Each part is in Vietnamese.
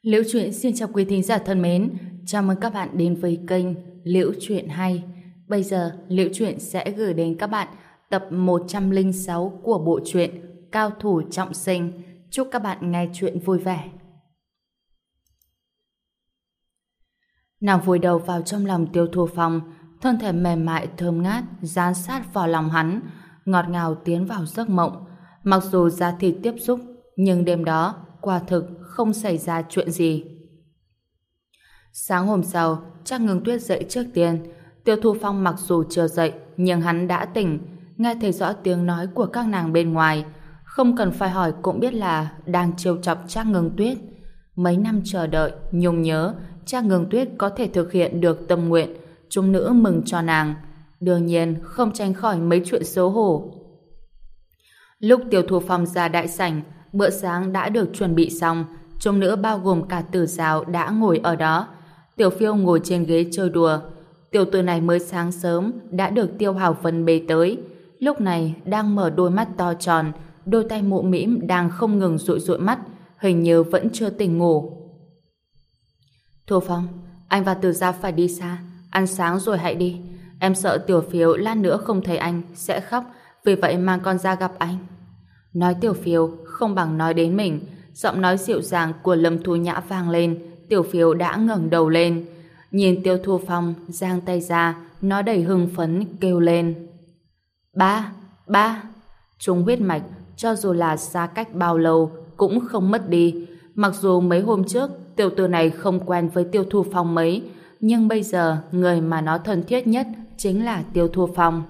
Liễu Chuyện xin chào quý thính giả thân mến, chào mừng các bạn đến với kênh Liễu Chuyện Hay. Bây giờ, Liễu Chuyện sẽ gửi đến các bạn tập 106 của bộ truyện Cao Thủ Trọng Sinh. Chúc các bạn nghe chuyện vui vẻ. Nàng vùi đầu vào trong lòng Tiêu Thu Phong, thân thể mềm mại thơm ngát dán sát vào lòng hắn, ngọt ngào tiến vào giấc mộng. Mặc dù da thịt tiếp xúc, nhưng đêm đó quả thực không xảy ra chuyện gì. Sáng hôm sau, Trác Ngưng Tuyết dậy trước tiên. Tiêu Thu Phong mặc dù chưa dậy, nhưng hắn đã tỉnh, nghe thấy rõ tiếng nói của các nàng bên ngoài. Không cần phải hỏi cũng biết là đang trêu chọc Trác Ngưng Tuyết. Mấy năm chờ đợi, nhung nhớ, Trác Ngưng Tuyết có thể thực hiện được tâm nguyện, chúng nữ mừng cho nàng. Đương nhiên, không tránh khỏi mấy chuyện xấu hổ. Lúc Tiêu Thu Phong ra đại sảnh, bữa sáng đã được chuẩn bị xong, chúng nữ bao gồm cả Tử Giao đã ngồi ở đó. Tiểu Phiêu ngồi trên ghế chơi đùa. Tiểu tử này mới sáng sớm đã được Tiêu Hào Vân bế tới. Lúc này đang mở đôi mắt to tròn, đôi tay mụ mĩm đang không ngừng dụi dụi mắt, hình như vẫn chưa tỉnh ngủ. Thu Phong, anh và Tử Giao phải đi xa, ăn sáng rồi hãy đi. Em sợ Tiểu Phiêu lát nữa không thấy anh sẽ khóc, vì vậy mang con ra gặp anh. Nói Tiểu Phiêu không bằng nói đến mình. Giọng nói dịu dàng của Lâm Thu Nhã vang lên. Tiểu Phiêu đã ngẩng đầu lên, nhìn Tiêu Thu Phong giang tay ra, nó đầy hưng phấn kêu lên: Ba, ba. Chúng huyết mạch cho dù là xa cách bao lâu cũng không mất đi. Mặc dù mấy hôm trước tiểu tử này không quen với Tiêu Thu Phong mấy, nhưng bây giờ người mà nó thân thiết nhất chính là Tiêu Thu Phong.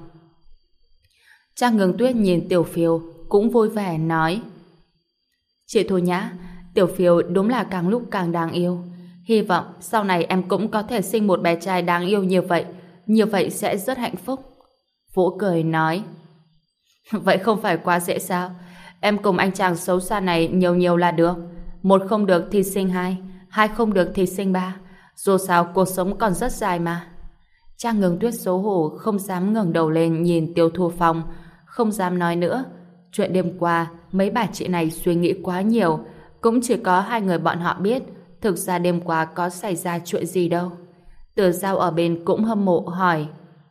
Trác Ngưng Tuyết nhìn Tiểu Phiêu cũng vui vẻ nói: Chị Thu Nhã, Tiểu Phiêu đúng là càng lúc càng đáng yêu. Hy vọng sau này em cũng có thể sinh một bé trai đáng yêu như vậy sẽ rất hạnh phúc. Vũ cười nói: Vậy không phải quá dễ sao? Em cùng anh chàng xấu xa này nhiều nhiều là được. Một không được thì sinh hai, hai không được thì sinh ba. Dù sao cuộc sống còn rất dài mà. Trác Ngưng Tuyết xấu hổ không dám ngẩng đầu lên nhìn Tiêu Thu Phong, không dám nói nữa. Chuyện đêm qua mấy bà chị này suy nghĩ quá nhiều, cũng chỉ có hai người bọn họ biết thực ra đêm qua có xảy ra chuyện gì đâu. Tử Giao ở bên cũng hâm mộ hỏi: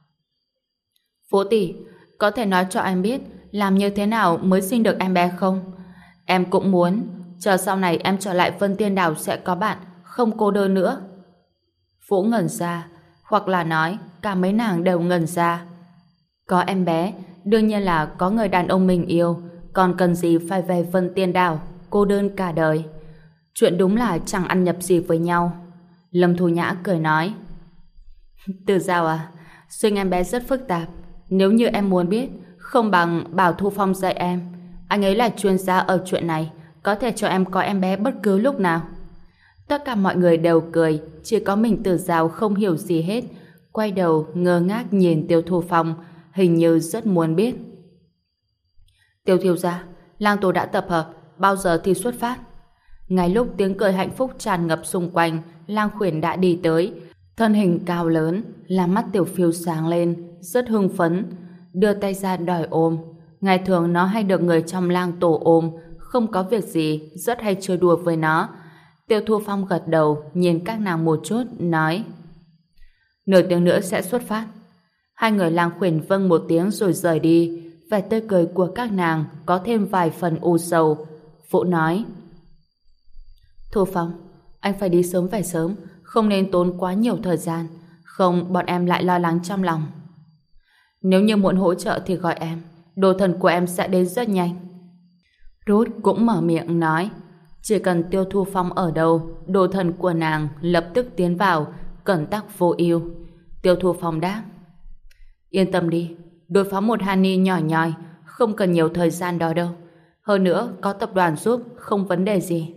Vũ tỷ, có thể nói cho em biết làm như thế nào mới sinh được em bé không? Em cũng muốn, chờ sau này em trở lại Vân Tiên Đảo sẽ có bạn, không cô đơn nữa. Vũ ngẩn ra, hoặc là nói cả mấy nàng đều ngẩn ra. Có em bé, đương nhiên là có người đàn ông mình yêu, còn cần gì phải về Vân Tiên Đảo, cô đơn cả đời. Chuyện đúng là chẳng ăn nhập gì với nhau. Lâm Thu Nhã cười nói: Từ Giao à, sinh em bé rất phức tạp. Nếu như em muốn biết, không bằng bảo Thu Phong dạy em. Anh ấy là chuyên gia ở chuyện này, có thể cho em có em bé bất cứ lúc nào. Tất cả mọi người đều cười, chỉ có mình Từ Giao không hiểu gì hết, quay đầu ngơ ngác nhìn Tiêu Thu Phong, hình như rất muốn biết. Tiêu thiếu gia, lang tù đã tập hợp, bao giờ thì xuất phát? Ngay lúc tiếng cười hạnh phúc tràn ngập xung quanh, Lang Khuyển đã đi tới, thân hình cao lớn, làm mắt Tiểu Phiêu sáng lên, rất hưng phấn, đưa tay ra đòi ôm. Ngày thường nó hay được người trong lang tổ ôm, không có việc gì, rất hay chơi đùa với nó. Tiêu Thu Phong gật đầu, nhìn các nàng một chút, nói: Nửa tiếng nữa sẽ xuất phát. Hai người Lang Khuyển vâng một tiếng rồi rời đi. Vẻ tươi cười của các nàng có thêm vài phần u sầu. Vũ nói: Thu Phong, anh phải đi sớm về sớm, không nên tốn quá nhiều thời gian, không bọn em lại lo lắng trong lòng. Nếu như muốn hỗ trợ thì gọi em, đồ thần của em sẽ đến rất nhanh. Ruth cũng mở miệng nói: Chỉ cần Tiêu Thu Phong ở đâu, đồ thần của nàng lập tức tiến vào, cẩn tắc vô ưu. Tiêu Thu Phong đáp: Yên tâm đi, đối phó một Hani nhỏ nhoi, không cần nhiều thời gian đó đâu. Hơn nữa, có tập đoàn giúp, không vấn đề gì.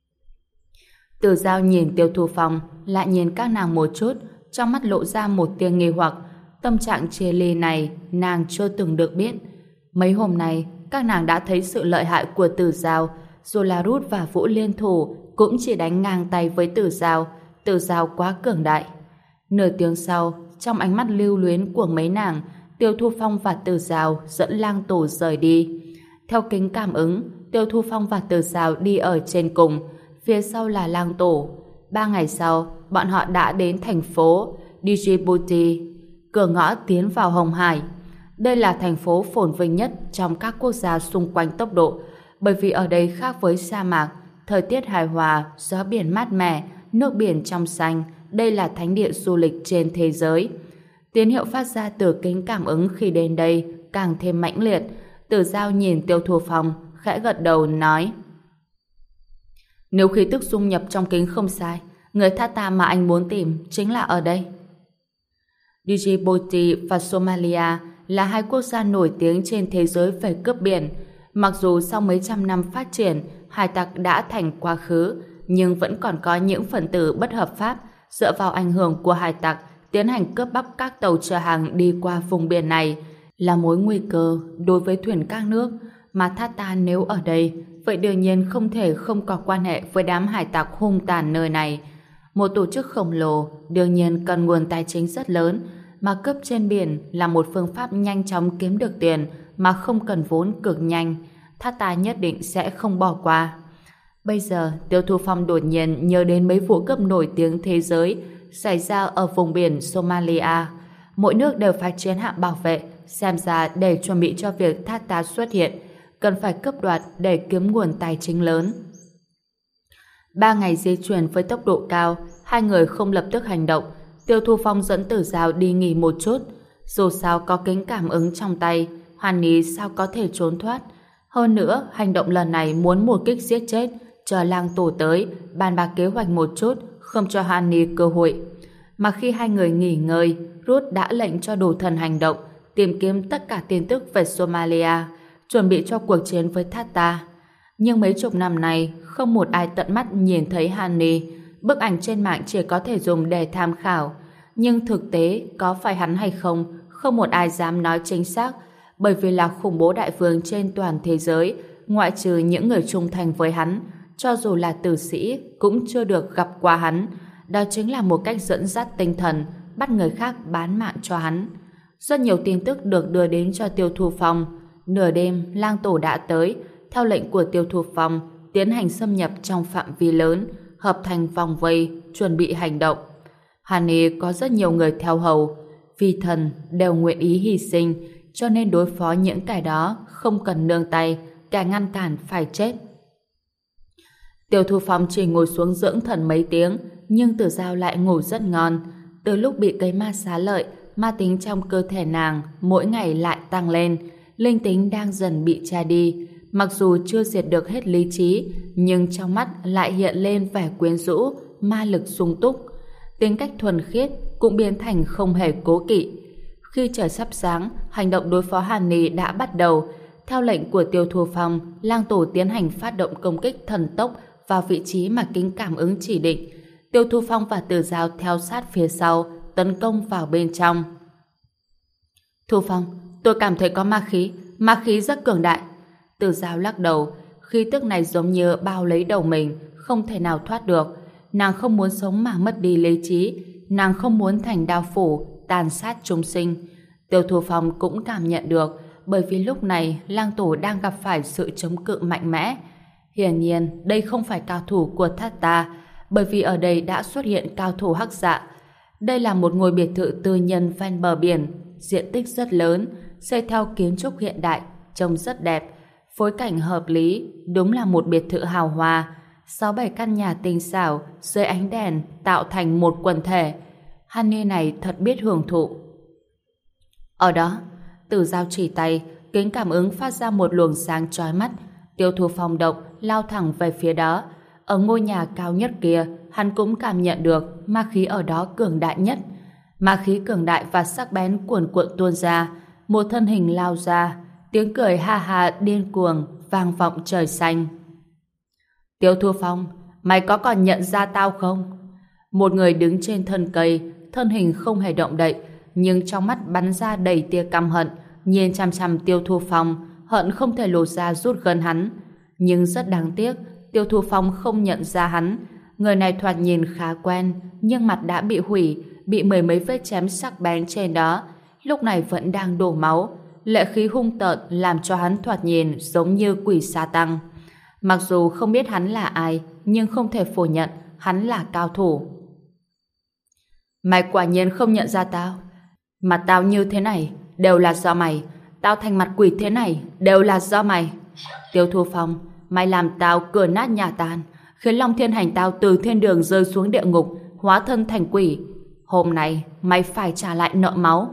Từ Giao nhìn Tiêu Thu Phong, lại nhìn các nàng một chút, trong mắt lộ ra một tia nghi hoặc. Tâm trạng chia ly này, nàng chưa từng được biết. Mấy hôm nay, các nàng đã thấy sự lợi hại của Từ Giao. Dù là Ruth và Vũ liên thủ, cũng chỉ đánh ngang tay với Từ Giao. Từ Giao quá cường đại. Nửa tiếng sau, trong ánh mắt lưu luyến của mấy nàng, Tiêu Thu Phong và Từ Giao dẫn lang tổ rời đi. Theo kính cảm ứng, Tiêu Thu Phong và Từ Giao đi ở trên cùng. phía sau là Lang Tổ. 3 ngày sau, bọn họ đã đến thành phố Djibouti, cửa ngõ tiến vào Hồng Hải. Đây là thành phố phồn vinh nhất trong các quốc gia xung quanh tốc độ, bởi vì ở đây khác với sa mạc, thời tiết hài hòa, gió biển mát mẻ, nước biển trong xanh. Đây là thánh địa du lịch trên thế giới. Tín hiệu phát ra từ kính cảm ứng khi đến đây càng thêm mãnh liệt. Tử Dao nhìn Tiêu Thu Phong, khẽ gật đầu nói: nếu khí tức dung nhập trong kính không sai, người Thata mà anh muốn tìm chính là ở đây. Djibouti và Somalia là hai quốc gia nổi tiếng trên thế giới về cướp biển. Mặc dù sau mấy trăm năm phát triển, hải tặc đã thành quá khứ, nhưng vẫn còn có những phần tử bất hợp pháp dựa vào ảnh hưởng của hải tặc tiến hành cướp bóc các tàu chở hàng đi qua vùng biển này, là mối nguy cơ đối với thuyền các nước. Mà Thata nếu ở đây, vậy đương nhiên không thể không có quan hệ với đám hải tặc hung tàn nơi này. Một tổ chức khổng lồ đương nhiên cần nguồn tài chính rất lớn, mà cướp trên biển là một phương pháp nhanh chóng kiếm được tiền mà không cần vốn cực nhanh. Thata nhất định sẽ không bỏ qua. Bây giờ Tiêu Thu Phong đột nhiên nhớ đến mấy vụ cướp nổi tiếng thế giới xảy ra ở vùng biển Somalia. Mỗi nước đều phải chiến hạm bảo vệ, xem ra để chuẩn bị cho việc Thata xuất hiện, cần phải cướp đoạt để kiếm nguồn tài chính lớn. 3 ngày di chuyển với tốc độ cao, hai người không lập tức hành động. Tiêu Thu Phong dẫn Tử Dao đi nghỉ một chút. Dù sao có kính cảm ứng trong tay, Hàn Ni sao có thể trốn thoát. Hơn nữa, hành động lần này muốn một kích giết chết, chờ Lang Tổ tới, bàn bạc kế hoạch một chút, không cho Hàn Ni cơ hội. Mà khi hai người nghỉ ngơi, Rút đã lệnh cho đồ thần hành động, tìm kiếm tất cả tin tức về Somalia, chuẩn bị cho cuộc chiến với Thata. Nhưng mấy chục năm nay, không một ai tận mắt nhìn thấy Hàn Ni. Bức ảnh trên mạng chỉ có thể dùng để tham khảo. Nhưng thực tế, có phải hắn hay không, không một ai dám nói chính xác, bởi vì là khủng bố đại vương trên toàn thế giới, ngoại trừ những người trung thành với hắn, cho dù là tử sĩ, cũng chưa được gặp qua hắn. Đó chính là một cách dẫn dắt tinh thần, bắt người khác bán mạng cho hắn. Rất nhiều tin tức được đưa đến cho Tiêu Thu Phong. Nửa đêm, Lang Tổ đã tới, theo lệnh của Tiêu Thu Phong, tiến hành xâm nhập trong phạm vi lớn, hợp thành vòng vây, chuẩn bị hành động. Hàn Ni có rất nhiều người theo hầu, vì thần đều nguyện ý hy sinh, cho nên đối phó những kẻ đó không cần nương tay, kẻ ngăn cản phải chết. Tiêu Thu Phong chỉ ngồi xuống dưỡng thần mấy tiếng, nhưng Tử Dao lại ngủ rất ngon. Từ lúc bị cây ma xá lợi, ma tính trong cơ thể nàng mỗi ngày lại tăng lên, linh tính đang dần bị che đi. Mặc dù chưa diệt được hết lý trí, nhưng trong mắt lại hiện lên vẻ quyến rũ, ma lực sung túc. Tính cách thuần khiết cũng biến thành không hề cố kỵ. Khi trời sắp sáng, hành động đối phó Hàn Ni đã bắt đầu. Theo lệnh của Tiêu Thu Phong, Lang Tổ tiến hành phát động công kích thần tốc vào vị trí mà kính cảm ứng chỉ định. Tiêu Thu Phong và Tử Dao theo sát phía sau, tấn công vào bên trong. Thu Phong, tôi cảm thấy có ma khí rất cường đại. Tử Dao lắc đầu, khí tức này giống như bao lấy đầu mình, không thể nào thoát được. Nàng không muốn sống mà mất đi lý trí, nàng không muốn thành đao phủ, tàn sát chúng sinh. Tiêu Thu Phong cũng cảm nhận được, bởi vì lúc này Lang Tổ đang gặp phải sự chống cự mạnh mẽ. Hiển nhiên, đây không phải cao thủ của Thata, bởi vì ở đây đã xuất hiện cao thủ Hắc Dạ. Đây là một ngôi biệt thự tư nhân ven bờ biển, diện tích rất lớn, xây theo kiến trúc hiện đại, trông rất đẹp. Phối cảnh hợp lý, đúng là một biệt thự hào hoa. 6-7 căn nhà tinh xảo dưới ánh đèn tạo thành một quần thể. Hàn Ni này thật biết hưởng thụ. Ở đó, Tử Dao chỉ tay, kính cảm ứng phát ra một luồng sáng chói mắt. Tiêu Thu Phong động lao thẳng về phía đó. Ở ngôi nhà cao nhất kia, hắn cũng cảm nhận được ma khí ở đó cường đại nhất. Ma khí cường đại và sắc bén cuồn cuộn tuôn ra, một thân hình lao ra, tiếng cười ha ha điên cuồng vang vọng trời xanh. Tiêu Thu Phong, mày có còn nhận ra tao không? Một người đứng trên thân cây, thân hình không hề động đậy, nhưng trong mắt bắn ra đầy tia căm hận, nhìn chằm chằm Tiêu Thu Phong, hận không thể lột ra rút gân hắn. Nhưng rất đáng tiếc, Tiêu Thu Phong không nhận ra hắn. Người này thoạt nhìn khá quen, nhưng mặt đã bị hủy, bị mười mấy vết chém sắc bén trên đó, lúc này vẫn đang đổ máu. Lệ khí hung tợn làm cho hắn thoạt nhìn giống như quỷ sa tăng. Mặc dù không biết hắn là ai, nhưng không thể phủ nhận hắn là cao thủ. Mày quả nhiên không nhận ra tao. Mặt tao như thế này đều là do mày. Tao thành mặt quỷ thế này đều là do mày. Tiêu Thu Phong, mày làm tao cửa nát nhà tan, khiến Long Thiên Hành tao từ thiên đường rơi xuống địa ngục, hóa thân thành quỷ. Hôm nay mày phải trả lại nợ máu.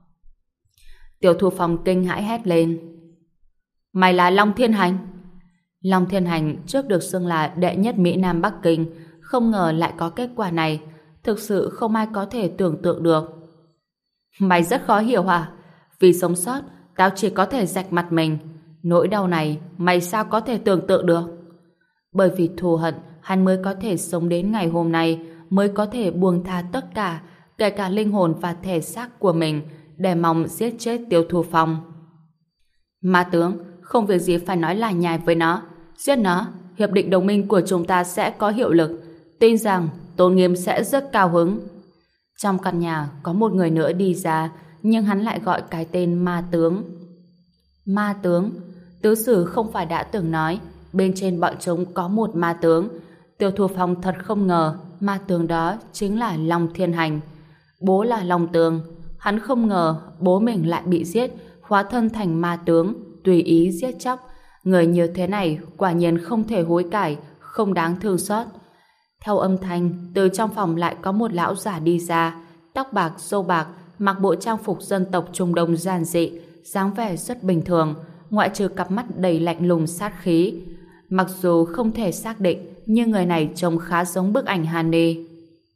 Tiêu Thu Phong kinh hãi hét lên. Mày là Long Thiên Hành? Long Thiên Hành trước được xưng là đệ nhất Mỹ Nam Bắc Kinh, không ngờ lại có kết quả này. Thực sự không ai có thể tưởng tượng được. Mày rất khó hiểu hả? Vì sống sót, tao chỉ có thể rạch mặt mình. Nỗi đau này, mày sao có thể tưởng tượng được? Bởi vì thù hận, hắn mới có thể sống đến ngày hôm nay, mới có thể buông tha tất cả, kể cả linh hồn và thể xác của mình, để mong giết chết Tiêu Thu Phong. Ma tướng, không việc gì phải nói lải nhải với nó. Giết nó, hiệp định đồng minh của chúng ta sẽ có hiệu lực. Tin rằng Tôn Nghiêm sẽ rất cao hứng. Trong căn nhà có một người nữa đi ra, nhưng hắn lại gọi cái tên Ma Tướng. Ma Tướng? Tứ sử không phải đã từng nói bên trên bọn chúng có một ma tướng. Tiêu Thu Phong thật không ngờ ma tướng đó chính là Long Thiên Hành. Bố là Long Tường. Hắn không ngờ bố mình lại bị giết, hóa thân thành ma tướng, tùy ý giết chóc. Người như thế này quả nhiên không thể hối cải, không đáng thương xót. Theo âm thanh, từ trong phòng lại có một lão giả đi ra, tóc bạc, râu bạc, mặc bộ trang phục dân tộc Trung Đông giản dị, dáng vẻ rất bình thường, ngoại trừ cặp mắt đầy lạnh lùng sát khí. Mặc dù không thể xác định, nhưng người này trông khá giống bức ảnh Hani.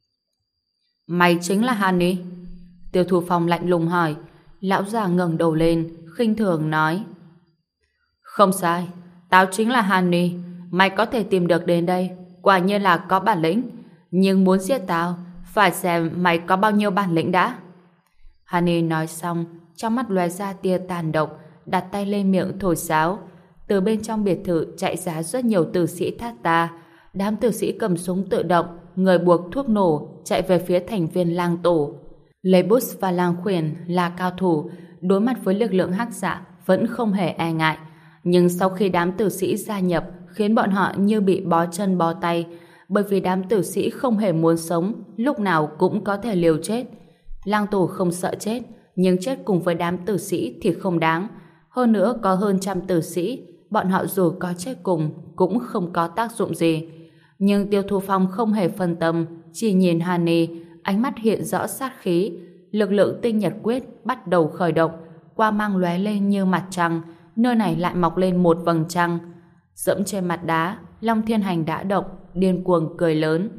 Mày chính là Hani? Tiêu Thu Phong lạnh lùng hỏi. Lão già ngẩng đầu lên, khinh thường nói. Không sai, tao chính là Hani. Mày có thể tìm được đến đây, quả nhiên là có bản lĩnh. Nhưng muốn giết tao, phải xem mày có bao nhiêu bản lĩnh đã. Hani nói xong, trong mắt lóe ra tia tàn độc, đặt tay lên miệng thổi sáo. Từ bên trong biệt thự chạy ra rất nhiều tử sĩ thát ta. Đám tử sĩ cầm súng tự động, người buộc thuốc nổ, chạy về phía thành viên lang tổ. Lebus và Lang Khuyển là cao thủ, đối mặt với lực lượng hắc dạ vẫn không hề e ngại. Nhưng sau khi đám tử sĩ gia nhập, khiến bọn họ như bị bó chân bó tay, bởi vì đám tử sĩ không hề muốn sống, lúc nào cũng có thể liều chết. Lang tổ không sợ chết, nhưng chết cùng với đám tử sĩ thì không đáng. Hơn nữa có hơn trăm tử sĩ, bọn họ dù có chết cùng cũng không có tác dụng gì. Nhưng Tiêu Thu Phong không hề phân tâm, chỉ nhìn Hani, ánh mắt hiện rõ sát khí. Lực lượng tinh nhật quyết bắt đầu khởi động, quang mang lóe lên như mặt trăng, nơi này lại mọc lên một vầng trăng. Dẫm trên mặt đá, Long Thiên Hành đã động, điên cuồng cười lớn.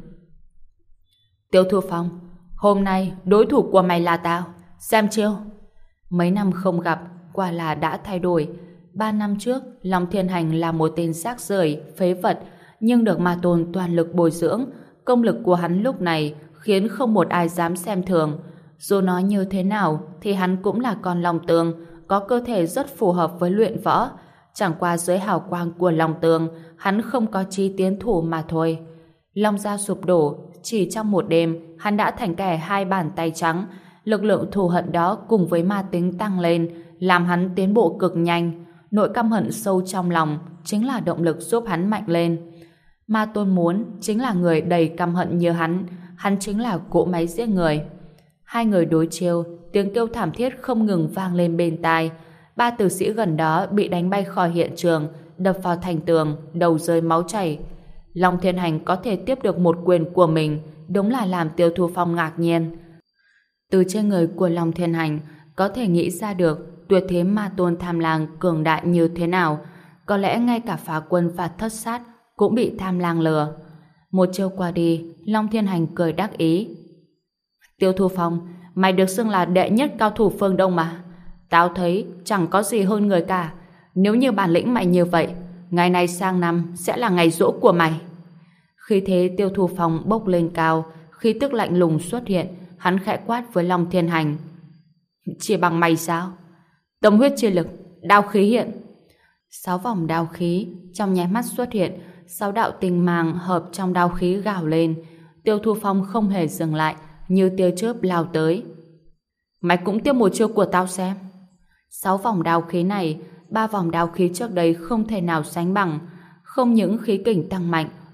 Tiêu Thu Phong, hôm nay đối thủ của mày là tao, xem chiêu. Mấy năm không gặp, quả là đã thay đổi. 3 năm trước, Long Thiên Hành là một tên rác rưởi, phế vật, nhưng được Ma Tôn toàn lực bồi dưỡng. Công lực của hắn lúc này khiến không một ai dám xem thường. Dù nói như thế nào thì hắn cũng là con Long Tường, có cơ thể rất phù hợp với luyện võ. Chẳng qua dưới hào quang của Long Tường, hắn không có chí tiến thủ mà thôi. Long gia sụp đổ, chỉ trong một đêm, hắn đã thành kẻ hai bàn tay trắng. Lực lượng thù hận đó cùng với ma tính tăng lên, làm hắn tiến bộ cực nhanh. Nỗi căm hận sâu trong lòng chính là động lực giúp hắn mạnh lên. Ma Tôn muốn chính là người đầy căm hận như hắn chính là cỗ máy giết người. Hai người đối chiêu, tiếng kêu thảm thiết không ngừng vang lên bên tai. 3 tử sĩ gần đó bị đánh bay khỏi hiện trường, đập vào thành tường, đầu rơi máu chảy. Long Thiên Hành có thể tiếp được một quyền của mình, đúng là làm Tiêu Thu Phong ngạc nhiên. Từ trên người của Long Thiên Hành có thể nghĩ ra được tuyệt thế Ma Tôn Tham Lang cường đại như thế nào. Có lẽ ngay cả Phá Quân và Thất Sát cũng bị Tham Lang lừa. Một chiêu qua đi, Long Thiên Hành cười đắc ý. Tiêu Thu Phong, mày được xưng là đệ nhất cao thủ phương Đông mà. Tao thấy chẳng có gì hơn người cả. Nếu như bản lĩnh mày như vậy, ngày này sang năm sẽ là ngày giỗ của mày. Khi thế Tiêu Thu Phong bốc lên cao, khí tức lạnh lùng xuất hiện, hắn khẽ quát với Long Thiên Hành. Chỉ bằng mày sao? Tâm huyết chi lực, đao khí hiện. 6 vòng đao khí trong nháy mắt xuất hiện, 6 đạo tinh mang hợp trong đao khí gào lên. Tiêu Thu Phong không hề dừng lại, như tia chớp lao tới. Mày cũng tiếp một chiêu của tao xem. 6 vòng đao khí này, 3 vòng đao khí trước đây không thể nào sánh bằng. Không những khí kình tăng mạnh,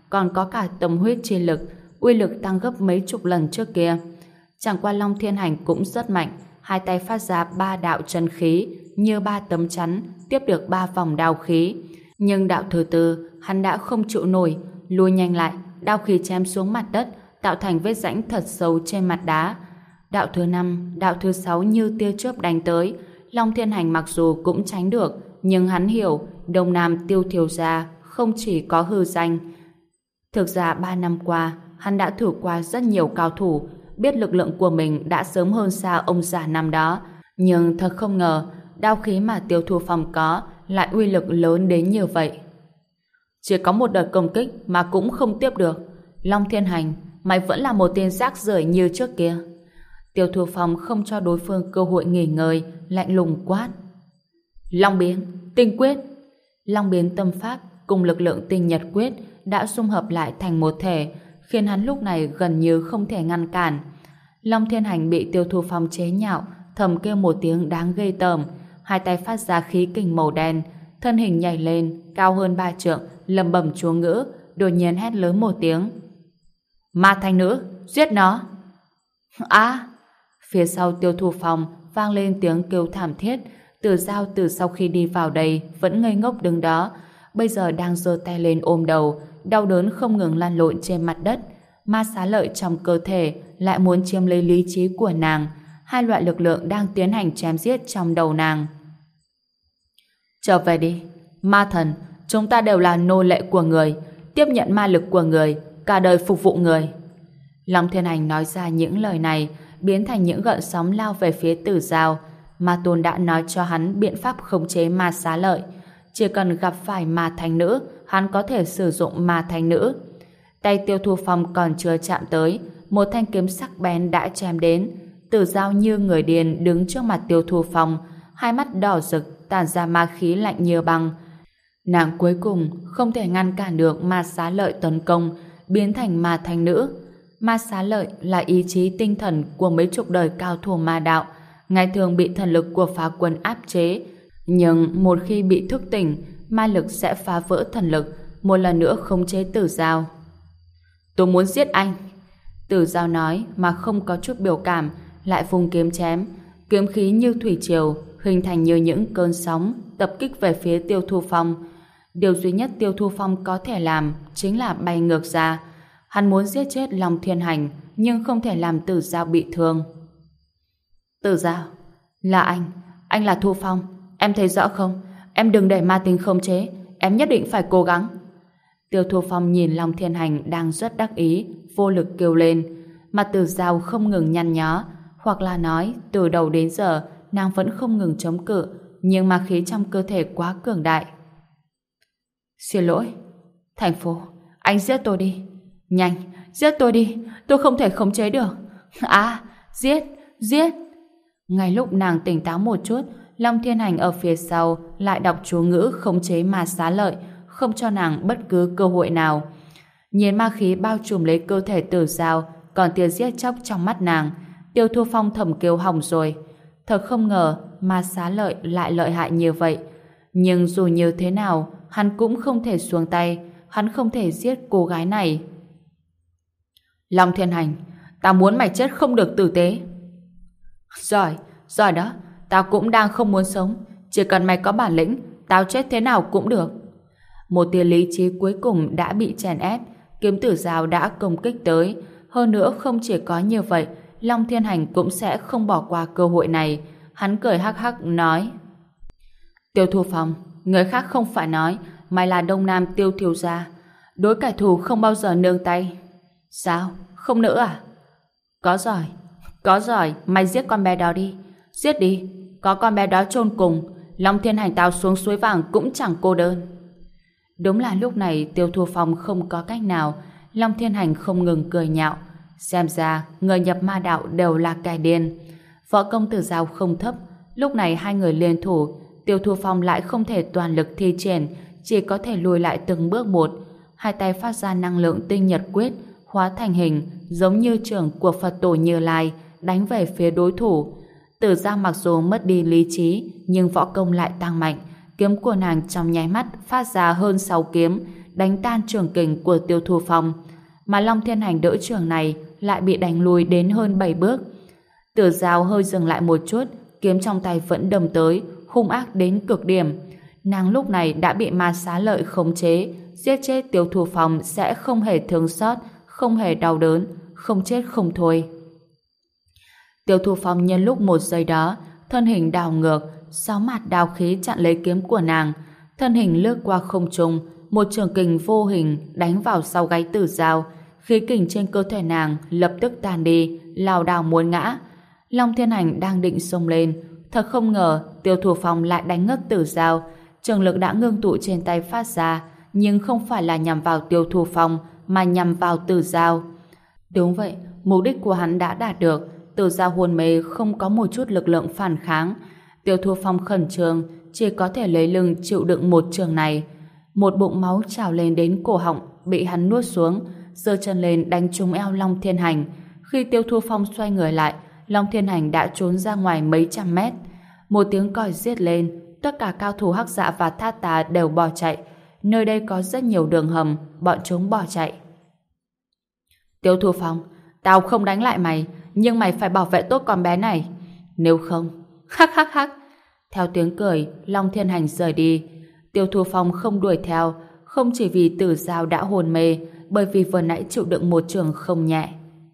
còn có cả tâm huyết chi lực, uy lực tăng gấp mấy chục lần trước kia. Chẳng qua Long Thiên Hành cũng rất mạnh, hai tay phát ra 3 đạo chân khí như 3 tấm chắn, tiếp được 3 vòng đao khí. Nhưng đạo thứ tư, hắn đã không chịu nổi, lùi nhanh lại, đao khí chém xuống mặt đất, tạo thành vết rãnh thật sâu trên mặt đá. Đạo thứ 5, đạo thứ 6 như tia chớp đánh tới, Long Thiên Hành mặc dù cũng tránh được, nhưng hắn hiểu Đông Nam Tiêu thiếu gia không chỉ có hư danh. Thực ra 3 năm qua, hắn đã thử qua rất nhiều cao thủ, biết lực lượng của mình đã sớm hơn xa ông già năm đó. Nhưng thật không ngờ, đao khí mà Tiêu Thu Phong có lại uy lực lớn đến như vậy. Chỉ có một đợt công kích mà cũng không tiếp được. Long Thiên Hành, mày vẫn là một tên rác rưởi như trước kia. Tiêu Thu Phong không cho đối phương cơ hội nghỉ ngơi, lạnh lùng quát. Long biến, tinh quyết. Long biến tâm pháp cùng lực lượng tinh nhật quyết đã xung hợp lại thành một thể, khiến hắn lúc này gần như không thể ngăn cản. Long Thiên Hành bị Tiêu Thu Phong chế nhạo, thầm kêu một tiếng đáng ghê tởm, hai tay phát ra khí kình màu đen, thân hình nhảy lên, cao hơn 3 trượng, lẩm bẩm chú ngữ, đột nhiên hét lớn một tiếng. Ma Thanh Nữ, giết nó! Á! Phía sau Tiêu Thu Phong vang lên tiếng kêu thảm thiết. Tử Giao từ sau khi đi vào đây vẫn ngây ngốc đứng đó, bây giờ đang giơ tay lên ôm đầu, đau đớn không ngừng lăn lộn trên mặt đất. Ma xá lợi trong cơ thể lại muốn chiếm lấy lý trí của nàng. Hai loại lực lượng đang tiến hành chém giết trong đầu nàng. Trở về đi, ma thần, chúng ta đều là nô lệ của người, tiếp nhận ma lực của người, cả đời phục vụ người. Long Thiên Hành nói ra những lời này, biến thành những gợn sóng lao về phía Tử Giao. Ma Tôn đã nói cho hắn biện pháp khống chế ma xá lợi. Chỉ cần gặp phải ma thánh nữ, hắn có thể sử dụng ma thánh nữ. Tay Tiêu Thu Phong còn chưa chạm tới, một thanh kiếm sắc bén đã chém đến. Tử Giao như người điên đứng trước mặt Tiêu Thu Phong, hai mắt đỏ rực tản ra ma khí lạnh như băng. Nàng cuối cùng không thể ngăn cản được ma xá lợi tấn công, biến thành ma thánh nữ. Ma xá lợi là ý chí tinh thần của mấy chục đời cao thủ ma đạo, ngày thường bị thần lực của phá quân áp chế, nhưng một khi bị thức tỉnh, ma lực sẽ phá vỡ thần lực, một lần nữa khống chế Tử Giao. Tôi muốn giết anh. Tử Giao nói mà không có chút biểu cảm, lại vùng kiếm chém, kiếm khí như thủy triều, hình thành như những cơn sóng tập kích về phía Tiêu Thu Phong. Điều duy nhất Tiêu Thu Phong có thể làm chính là bay ngược ra. Hắn muốn giết chết Long Thiên Hành, nhưng không thể làm Tử Giao bị thương. Tử Giao, là anh là Thu Phong, em thấy rõ không? Em đừng để ma tinh khống chế, em nhất định phải cố gắng. Tiêu Thu Phong nhìn Long Thiên Hành đang rất đắc ý, vô lực kêu lên, mà Tử Giao không ngừng nhăn nhó, hoặc là nói từ đầu đến giờ nàng vẫn không ngừng chống cự, nhưng ma khí trong cơ thể quá cường đại. Xin lỗi, thành phố, anh giết tôi đi, nhanh, giết tôi đi, tôi không thể khống chế được. À, giết. Ngay lúc nàng tỉnh táo một chút, Long Thiên Hành ở phía sau lại đọc chú ngữ khống chế ma xá lợi, không cho nàng bất cứ cơ hội nào. Nhìn ma khí bao trùm lấy cơ thể Tử Giao, còn tia giết chóc trong mắt nàng, Tiêu Thu Phong thầm kêu hỏng rồi. Thật không ngờ ma xá lợi lại lợi hại như vậy. Nhưng dù như thế nào, hắn cũng không thể xuống tay, hắn không thể giết cô gái này. Long Thiên Hành, tao muốn mày chết không được tử tế. Giỏi đó, tao cũng đang không muốn sống, chỉ cần mày có bản lĩnh, tao chết thế nào cũng được. Một tia lý trí cuối cùng đã bị chèn ép, kiếm Tử Giao đã công kích tới. Hơn nữa không chỉ có như vậy, Long Thiên Hành cũng sẽ không bỏ qua cơ hội này. Hắn cười hắc hắc nói: Tiêu Thu Phong, người khác không phải nói mày là Đông Nam Tiêu thiếu gia, đối kẻ thù không bao giờ nương tay. Sao? Không nữa à? Có giỏi, mày giết con bé đó đi. Giết đi, có con bé đó chôn cùng, Long Thiên Hành tao xuống suối vàng cũng chẳng cô đơn. Đúng là lúc này Tiêu Thu Phong không có cách nào. Long Thiên Hành không ngừng cười nhạo. Xem ra người nhập ma đạo đều là kẻ điên. Võ công Tử Giao không thấp, lúc này hai người liên thủ, Tiêu Thu Phong lại không thể toàn lực thi triển, chỉ có thể lùi lại từng bước một. Hai tay phát ra năng lượng tinh nhật quyết, hóa thành hình giống như chưởng của Phật tổ Như Lai, đánh về phía đối thủ. Tử Giao mặc dù mất đi lý trí, nhưng võ công lại tăng mạnh. Kiếm của nàng trong nháy mắt phát ra hơn 6 kiếm, đánh tan trường kình của Tiêu Thu Phong, mà Long Thiên Hành đỡ trường này lại bị đánh lùi đến hơn 7 bước. Tử Giao hơi dừng lại một chút, kiếm trong tay vẫn đâm tới, hung ác đến cực điểm. Nàng lúc này đã bị Ma Xá Lợi khống chế, giết chết Tiêu Thu Phong sẽ không hề thương xót, không hề đau đớn, không chết không thôi. Tiêu Thu Phong nhân lúc một giây đó, thân hình đảo ngược, 6 mặt đao khí chặn lấy kiếm của nàng, thân hình lướt qua không trung, một trường kình vô hình đánh vào sau gáy Tử Giao, khí kình trên cơ thể nàng lập tức tan đi, lảo đảo muốn ngã. Long Thiên Hành đang định xông lên, thật không ngờ Tiêu Thu Phong lại đánh ngất Tử Giao, trường lực đã ngưng tụ trên tay phát ra, nhưng không phải là nhằm vào Tiêu Thu Phong mà nhằm vào Tử Giao. Đúng vậy, mục đích của hắn đã đạt được. Tử Giao hôn mê không có một chút lực lượng phản kháng. Tiêu Thu Phong khẩn trương, chỉ có thể lấy lưng chịu đựng một trường này. Một bụng máu trào lên đến cổ họng, bị hắn nuốt xuống, giơ chân lên đánh trúng eo Long Thiên Hành. Khi Tiêu Thu Phong xoay người lại, Long Thiên Hành đã trốn ra ngoài mấy trăm mét. Một tiếng còi giết lên, tất cả cao thủ Hắc Dạ và Thát Tà đều bỏ chạy. Nơi đây có rất nhiều đường hầm, bọn chúng bỏ chạy. Tiêu Thu Phong, tao không đánh lại mày, nhưng mày phải bảo vệ tốt con bé này. Nếu không, hắc hắc hắc. Theo tiếng cười, Long Thiên Hành rời đi. Tiêu Thu Phong không đuổi theo, không chỉ vì Tử Giao đã hôn mê, bởi vì vừa nãy chịu đựng một trường không nhẹ.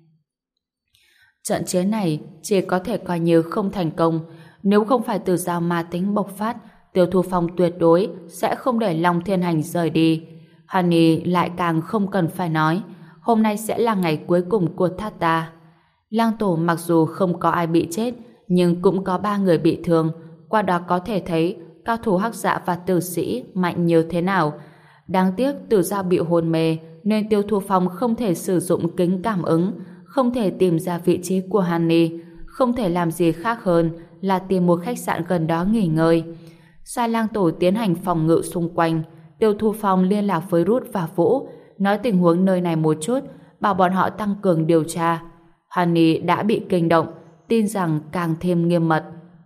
Trận chiến này chỉ có thể coi như không thành công. Nếu không phải Tử Giao ma tính bộc phát, Tiêu Thu Phong tuyệt đối sẽ không để Long Thiên Hành rời đi. Honey lại càng không cần phải nói. Hôm nay sẽ là ngày cuối cùng của Thát Ta. Lang Tổ mặc dù không có ai bị chết, nhưng cũng có 3 người bị thương. Qua đó có thể thấy cao thủ Hắc Dạ và Tử Sĩ mạnh như thế nào. Đáng tiếc Tử Giao bị hôn mê, nên Tiêu Thu Phong không thể sử dụng kính cảm ứng, không thể tìm ra vị trí của Honey, không thể làm gì khác hơn là tìm một khách sạn gần đó nghỉ ngơi. Sai Lang Tổ tiến hành phòng ngự xung quanh. Tiêu Thu Phong liên lạc với Rút và Vũ, nói tình huống nơi này một chút, bảo bọn họ tăng cường điều tra. Honey đã bị kinh động, tin rằng càng thêm nghiêm mật.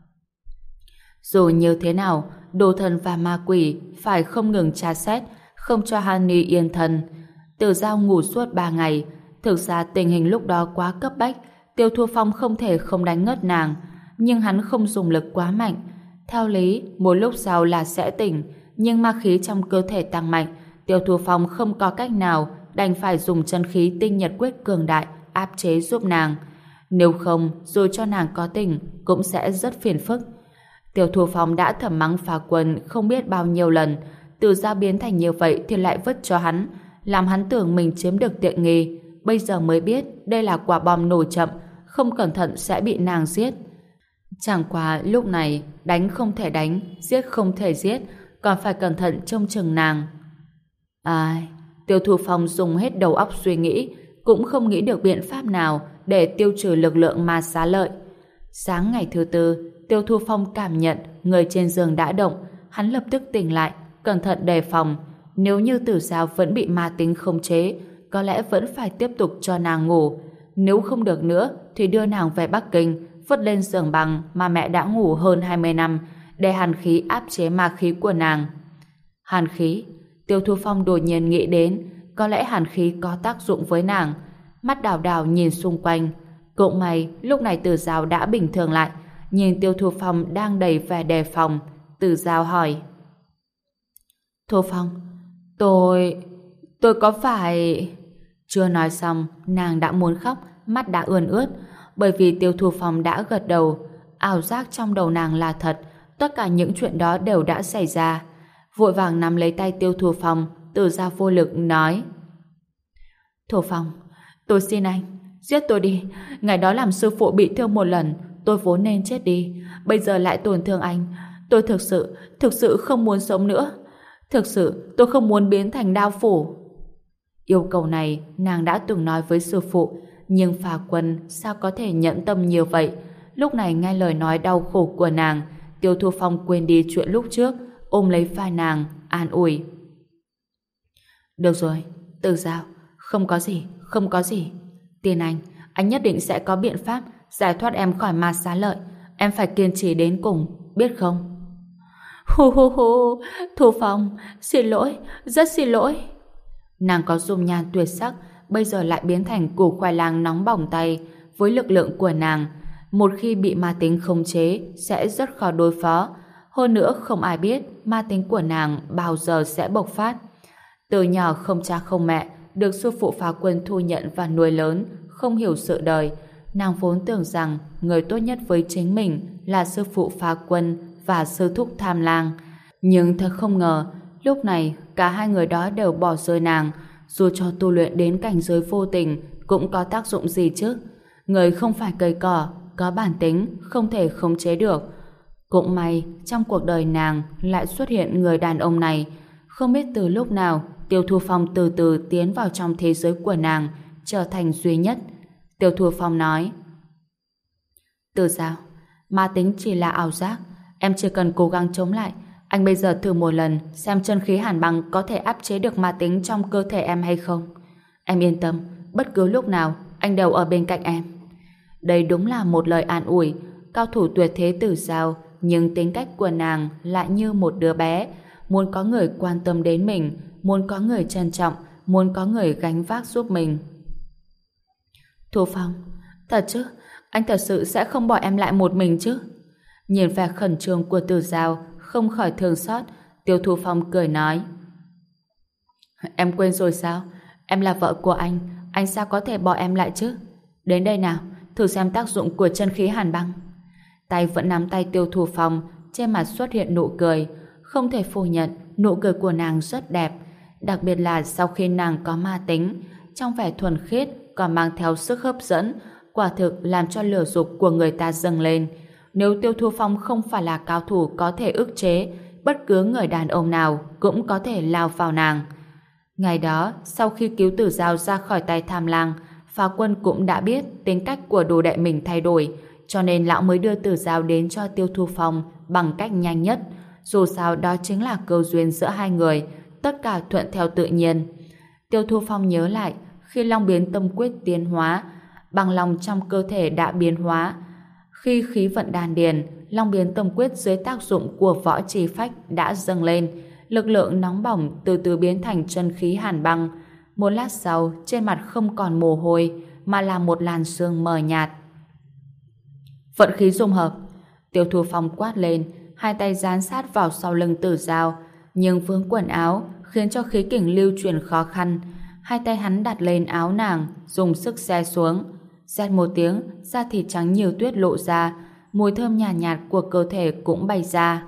Dù như thế nào, đồ thần và ma quỷ phải không ngừng tra xét, không cho Honey yên thân. Tử Giao ngủ suốt 3 ngày. Thực ra tình hình lúc đó quá cấp bách, Tiêu Thu Phong không thể không đánh ngất nàng, nhưng hắn không dùng lực quá mạnh. Theo lý, một lúc sau là sẽ tỉnh, nhưng ma khí trong cơ thể tăng mạnh, Tiêu Thu Phong không có cách nào, đành phải dùng chân khí tinh nhật quyết cường đại áp chế giúp nàng. Nếu không, dù cho nàng có tỉnh, cũng sẽ rất phiền phức. Tiêu Thu Phong đã thầm mắng Phá Quân không biết bao nhiêu lần, Từ Giao biến thành như vậy thì lại vứt cho hắn, làm hắn tưởng mình chiếm được tiện nghi. Bây giờ mới biết đây là quả bom nổ chậm, không cẩn thận sẽ bị nàng giết. Chẳng qua lúc này đánh không thể đánh, giết không thể giết, còn phải cẩn thận trông chừng nàng. Ai, Tiêu Thu Phong dùng hết đầu óc suy nghĩ, cũng không nghĩ được biện pháp nào để tiêu trừ lực lượng Ma Xá Lợi. Sáng ngày thứ tư, Tiêu Thu Phong cảm nhận người trên giường đã động, hắn lập tức tỉnh lại, cẩn thận đề phòng. Nếu như Tử Giao vẫn bị ma tính khống chế, có lẽ vẫn phải tiếp tục cho nàng ngủ. Nếu không được nữa, thì đưa nàng về Bắc Kinh, vứt lên giường bằng mà mẹ đã ngủ hơn 20 năm, để hàn khí áp chế ma khí của nàng. Hàn khí? Tiêu Thu Phong đột nhiên nghĩ đến, có lẽ hàn khí có tác dụng với nàng. Mắt đảo đảo nhìn xung quanh. Cũng may, lúc này Tử Giao đã bình thường lại, nhìn Tiêu Thu Phong đang đầy vẻ đề phòng. Tử Giao hỏi: Thu Phong, tôi có phải... Chưa nói xong, nàng đã muốn khóc, mắt đã ươn ướt, bởi vì Tiêu Thu Phong đã gật đầu. Ảo giác trong đầu nàng là thật, tất cả những chuyện đó đều đã xảy ra. Vội vàng nắm lấy tay Tiêu Thu Phong, Tử Giao vô lực nói: Thu Phong, tôi xin anh, giết tôi đi. Ngày đó làm sư phụ bị thương một lần, tôi vốn nên chết đi, bây giờ lại tổn thương anh. Tôi thực sự không muốn sống nữa. Thực sự tôi không muốn biến thành đao phủ. Yêu cầu này nàng đã từng nói với sư phụ, nhưng Phà Quân sao có thể nhẫn tâm như vậy. Lúc này nghe lời nói đau khổ của nàng, Tiêu Thu Phong quên đi chuyện lúc trước, ôm lấy vai nàng, an ủi: Được rồi, Tử Giao, không có gì. Tin anh nhất định sẽ có biện pháp giải thoát em khỏi Ma Xá Lợi. Em phải kiên trì đến cùng, biết không? Hu hu hu, Thu Phong, xin lỗi, rất xin lỗi. Nàng có dung nhan tuyệt sắc, bây giờ lại biến thành củ khoai lang nóng bỏng tay. Với lực lượng của nàng, một khi bị ma tính khống chế sẽ rất khó đối phó. Hơn nữa không ai biết ma tính của nàng bao giờ sẽ bộc phát. Từ nhỏ không cha không mẹ, được sư phụ Phá Quân thu nhận và nuôi lớn, không hiểu sự đời. Nàng vốn tưởng rằng người tốt nhất với chính mình là sư phụ Phá Quân và sư thúc Tham Lang. Nhưng thật không ngờ, lúc này cả hai người đó đều bỏ rơi nàng. Dù cho tu luyện đến cảnh giới vô tình cũng có tác dụng gì chứ? Người không phải cây cỏ, có bản tính, không thể khống chế được. Cũng may, trong cuộc đời nàng lại xuất hiện người đàn ông này. Không biết từ lúc nào, Tiêu Thu Phong từ từ tiến vào trong thế giới của nàng, trở thành duy nhất. Tiêu Thu Phong nói: Từ Giao, ma tính chỉ là ảo giác, em chỉ cần cố gắng chống lại. Anh bây giờ thử một lần xem chân khí hàn băng có thể áp chế được ma tính trong cơ thể em hay không. Em yên tâm, bất cứ lúc nào anh đều ở bên cạnh em. Đây đúng là một lời an ủi. Cao thủ tuyệt thế Từ Giao, nhưng tính cách của nàng lại như một đứa bé, muốn có người quan tâm đến mình, muốn có người trân trọng, muốn có người gánh vác giúp mình. Thu Phong, thật chứ? Anh thật sự sẽ không bỏ em lại một mình chứ? Nhìn vẻ khẩn trương của Từ Giao, không khỏi thương xót, Tiêu Thu Phong cười nói: Em quên rồi sao? Em là vợ của anh sao có thể bỏ em lại chứ? Đến đây nào, thử xem tác dụng của chân khí hàn băng. Tay vẫn nắm tay Tiêu Thu Phong, trên mặt xuất hiện nụ cười. Không thể phủ nhận, nụ cười của nàng rất đẹp, đặc biệt là sau khi nàng có ma tính, trong vẻ thuần khiết còn mang theo sức hấp dẫn, quả thực làm cho lửa dục của người ta dâng lên. Nếu Tiêu Thu Phong không phải là cao thủ có thể ức chế, bất cứ người đàn ông nào cũng có thể lao vào nàng. Ngày đó, sau khi cứu Tử Giao ra khỏi tay Tham Lang, Phá Quân cũng đã biết tính cách của đồ đệ mình thay đổi, cho nên lão mới đưa Tử Giao đến cho Tiêu Thu Phong bằng cách nhanh nhất. Dù sao đó chính là cơ duyên giữa hai người, tất cả thuận theo tự nhiên. Tiêu Thu Phong nhớ lại, khi Long Biến Tâm Quyết tiến hóa, bằng lòng trong cơ thể đã biến hóa. Khi khí vận đan điền, Long Biến Tâm Quyết dưới tác dụng của võ trì phách đã dâng lên, lực lượng nóng bỏng từ từ biến thành chân khí hàn băng. Một lát sau, trên mặt không còn mồ hôi, mà là một làn sương mờ nhạt. Vận khí dung hợp, Tiêu Thu Phong quát lên, hai tay dán sát vào sau lưng Tử Giao, nhưng vướng quần áo khiến cho khí kình lưu truyền khó khăn. Hai tay hắn đặt lên áo nàng, dùng sức xé xuống. Xẹt một tiếng, da thịt trắng nhiều tuyết lộ ra, mùi thơm nhàn nhạt, của cơ thể cũng bay ra.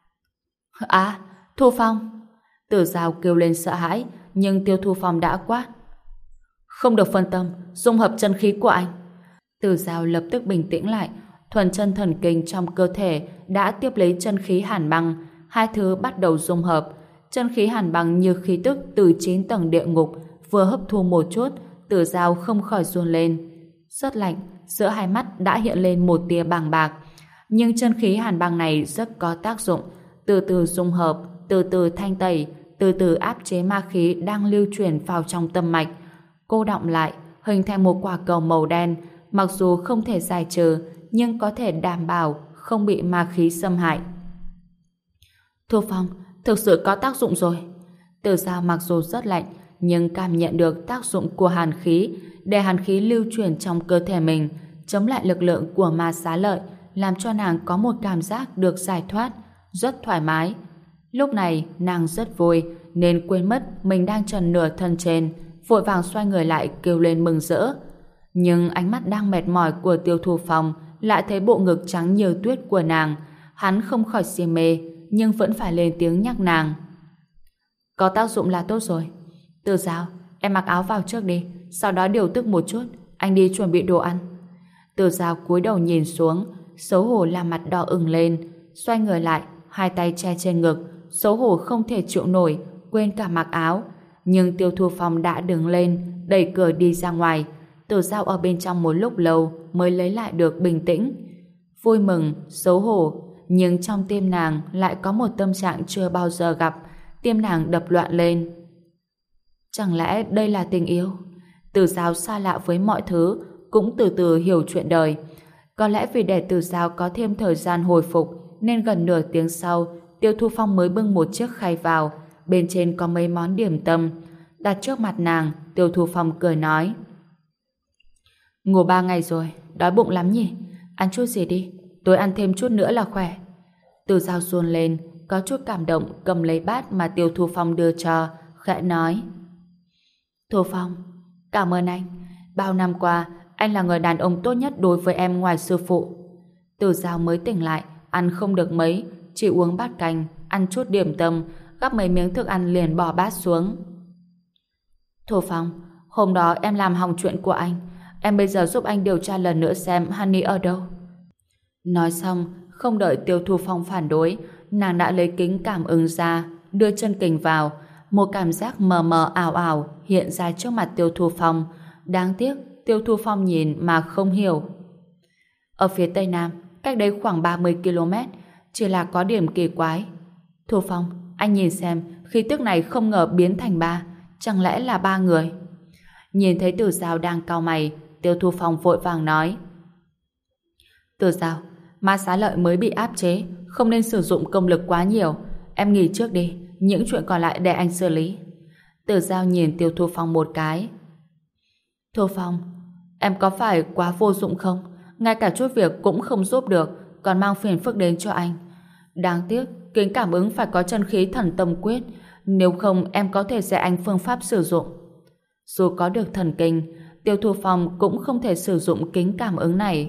À, Thu Phong! Tử Giao kêu lên sợ hãi, nhưng Tiêu Thu Phong đã quát: Không được phân tâm, dung hợp chân khí của anh. Tử Giao lập tức bình tĩnh lại, thuần chân thần kinh trong cơ thể đã tiếp lấy chân khí hàn băng, hai thứ bắt đầu dung hợp. Chân khí hàn băng như khí tức từ 9 tầng địa ngục, vừa hấp thu một chút, Tử Giao không khỏi run lên. Rất lạnh, giữa hai mắt đã hiện lên một tia bàng bạc. Nhưng chân khí hàn băng này rất có tác dụng, từ từ dung hợp, từ từ thanh tẩy, từ từ áp chế ma khí đang lưu chuyển vào trong tâm mạch. Cô đọng lại, hình thành một quả cầu màu đen, mặc dù không thể giải trừ, nhưng có thể đảm bảo không bị ma khí xâm hại. Thu Phong, thực sự có tác dụng rồi. Tử Giao mặc dù rất lạnh, nhưng cảm nhận được tác dụng của hàn khí, để hàn khí lưu chuyển trong cơ thể mình, chống lại lực lượng của ma xá lợi, làm cho nàng có một cảm giác được giải thoát, rất thoải mái. Lúc này, nàng rất vui, nên quên mất mình đang trần nửa thân trên, vội vàng xoay người lại kêu lên mừng rỡ. Nhưng ánh mắt đang mệt mỏi của Tiêu Thu Phong lại thấy bộ ngực trắng như tuyết của nàng. Hắn không khỏi si mê, nhưng vẫn phải lên tiếng nhắc nàng. Có tác dụng là tốt rồi. Tử Giao, em mặc áo vào trước đi, sau đó điều tức một chút, anh đi chuẩn bị đồ ăn. Tử Giao cúi đầu nhìn xuống, xấu hổ làm mặt đỏ ửng lên, xoay người lại, hai tay che trên ngực, xấu hổ không thể chịu nổi, quên cả mặc áo. Nhưng Tiêu Thu Phong đã đứng lên, đẩy cửa đi ra ngoài. Tử Giao ở bên trong một lúc lâu mới lấy lại được bình tĩnh. Vui mừng, xấu hổ, nhưng trong tim nàng lại có một tâm trạng chưa bao giờ gặp, tim nàng đập loạn lên. Chẳng lẽ đây là tình yêu? Tử Giao xa lạ với mọi thứ, cũng từ từ hiểu chuyện đời. Có lẽ vì để Tử Giao có thêm thời gian hồi phục, nên gần nửa tiếng sau, Tiêu Thu Phong mới bưng một chiếc khay vào, bên trên có mấy món điểm tâm. đặt trước mặt nàng. Tiêu Thu Phong cười nói: ngủ 3 ngày rồi, đói bụng lắm nhỉ? Ăn chút gì đi, tôi ăn thêm chút nữa là khỏe. Từ Dao run lên, có chút cảm động, cầm lấy bát mà Tiêu Thu Phong đưa cho, khẽ nói: Thu Phong, cảm ơn anh. Bao năm qua, anh là người đàn ông tốt nhất đối với em ngoài sư phụ. Từ Dao mới tỉnh lại, ăn không được mấy, chỉ uống bát canh, ăn chút điểm tâm, gắp mấy miếng thức ăn liền bỏ bát xuống. Thu Phong, hôm đó em làm hỏng chuyện của anh. Em bây giờ giúp anh điều tra lần nữa xem Honey ở đâu. Nói xong, không đợi Tiêu Thu Phong phản đối, nàng đã lấy kính cảm ứng ra, đưa chân kình vào. Một cảm giác mờ mờ ảo ảo hiện ra trước mặt Tiêu Thu Phong. Đáng tiếc, Tiêu Thu Phong nhìn mà không hiểu. Ở phía tây nam, cách đây khoảng 30 km, chỉ là có điểm kỳ quái. Thu Phong, anh nhìn xem, khí tức này không ngờ biến thành 3, chẳng lẽ là 3 người? Nhìn thấy Từ Dao đang cau mày, Tiêu Thu Phong vội vàng nói: Từ Dao, Ma Xá Lợi mới bị áp chế, không nên sử dụng công lực quá nhiều. Em nghỉ trước đi, những chuyện còn lại để anh xử lý. Từ Dao nhìn Tiêu Thu Phong một cái. Thu Phong, em có phải quá vô dụng không? Ngay cả chút việc cũng không giúp được, còn mang phiền phức đến cho anh. Đáng tiếc, kính cảm ứng phải có chân khí thần tâm quyết, nếu không em có thể dạy anh phương pháp sử dụng. Dù có được thần kinh, Tiêu Thu Phong cũng không thể sử dụng kính cảm ứng này.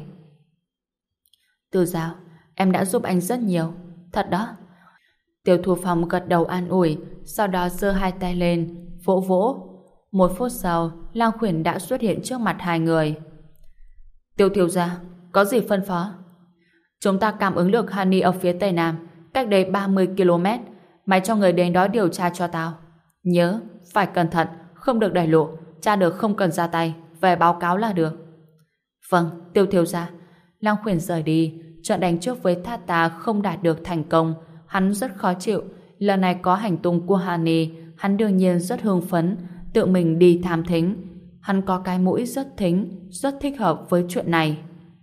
Từ Dao, em đã giúp anh rất nhiều, thật đó. Tiêu Thu Phong gật đầu an ủi, sau đó giơ hai tay lên, vỗ vỗ. 1 phút sau, Lang Khuyển đã xuất hiện trước mặt hai người. Tiêu thiếu gia, có gì phân phó? Chúng ta cảm ứng được Honey ở phía tây nam, cách đây 30 km. Mày cho người đến đó điều tra cho tao. Nhớ, phải cẩn thận, không được đẩy lộ, tra được không cần ra tay, về báo cáo là được. Vâng, Tiêu thiếu gia. Lang Khuyển rời đi, trận đánh trước với Thát Ta không đạt được thành công, hắn rất khó chịu. Lần này có hành tung của Honey, hắn đương nhiên rất hưng phấn, tự mình đi thám thính. Hắn có cái mũi rất thính, rất thích hợp với chuyện này.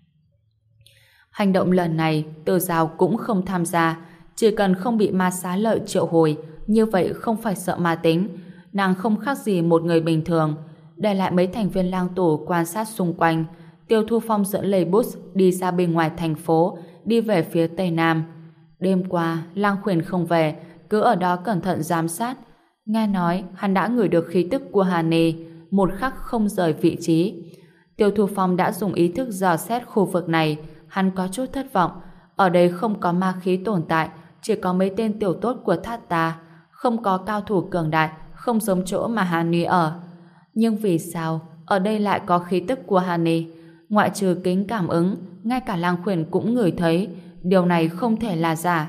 Hành động lần này, Từ Dao cũng không tham gia, chỉ cần không bị Ma Xá Lợi triệu hồi, như vậy không phải sợ ma tính. Nàng không khác gì một người bình thường. Để lại mấy thành viên lang tù quan sát xung quanh, Tiêu Thu Phong dẫn Lê Bus đi ra bên ngoài thành phố, đi về phía tây nam. Đêm qua, Lang Khuyển không về, cứ ở đó cẩn thận giám sát. Nghe nói hắn đã ngửi được khí tức của Hà Nê, một khắc không rời vị trí. Tiêu Thu Phong đã dùng ý thức dò xét khu vực này, hắn có chút thất vọng. Ở đây không có ma khí tồn tại, chỉ có mấy tên tiểu tốt của Thát Ta, không có cao thủ cường đại, không giống chỗ mà Hà Nê ở. Nhưng vì sao ở đây lại có khí tức của Hà Nê? Ngoại trừ kính cảm ứng, ngay cả Lang Khuyển cũng ngửi thấy, điều này không thể là giả.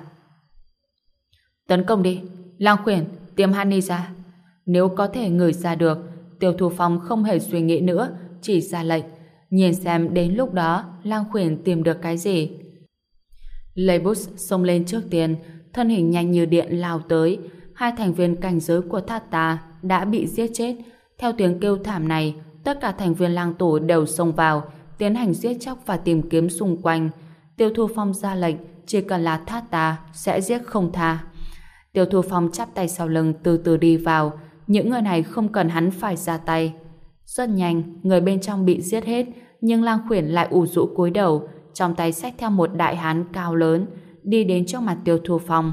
Tấn công đi, Lang Khuyển, tiêm Honey ra. Nếu có thể ngửi ra được, Tiêu Thu Phong không hề suy nghĩ nữa, chỉ ra lệnh, nhìn xem đến lúc đó Lang Khuyển tìm được cái gì. Leibus xông lên trước tiên, thân hình nhanh như điện lao tới. Hai thành viên cảnh giới của Thát Ta đã bị giết chết. Theo tiếng kêu thảm này, tất cả thành viên lang tù đều xông vào, tiến hành giết chóc và tìm kiếm xung quanh. Tiêu Thu Phong ra lệnh, chỉ cần là Thát Ta sẽ giết không tha. Tiêu Thu Phong chắp tay sau lưng từ từ đi vào. Những người này không cần hắn phải ra tay. Rất nhanh, người bên trong bị giết hết, nhưng Lang Khuyển lại ủ rũ cúi đầu, trong tay xách theo một đại hán cao lớn, đi đến trước mặt Tiêu Thu Phong.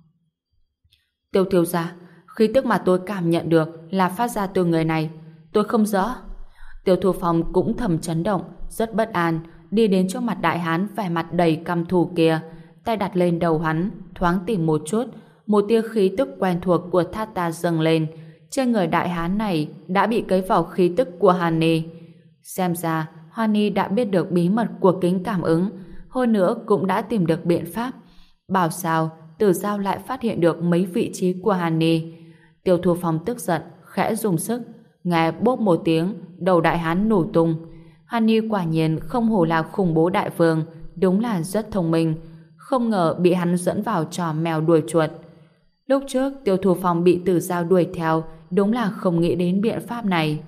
Tiêu thiếu gia, khí tức mà tôi cảm nhận được là phát ra từ người này, tôi không rõ. Tiêu Thu Phong cũng thầm chấn động, rất bất an, đi đến trước mặt đại hán vẻ mặt đầy căm thù kia, tay đặt lên đầu hắn, thoáng tìm một chút, một tia khí tức quen thuộc của Thát Ta dâng lên. Trên người đại hán này đã bị cấy vào khí tức của Honey. Xem ra Honey đã biết được bí mật của kính cảm ứng, hơn nữa cũng đã tìm được biện pháp. Bảo sao Từ Dao lại phát hiện được mấy vị trí của Honey. Tiêu Thu Phong tức giận, khẽ dùng sức, nghe bốp một tiếng, đầu đại hán nổ tung. Honey quả nhiên không hổ là khủng bố đại vương, đúng là rất thông minh, không ngờ bị hắn dẫn vào trò mèo đuổi chuột. Lúc trước Tiêu Thu Phong bị Từ Dao đuổi theo, đúng là không nghĩ đến biện pháp này.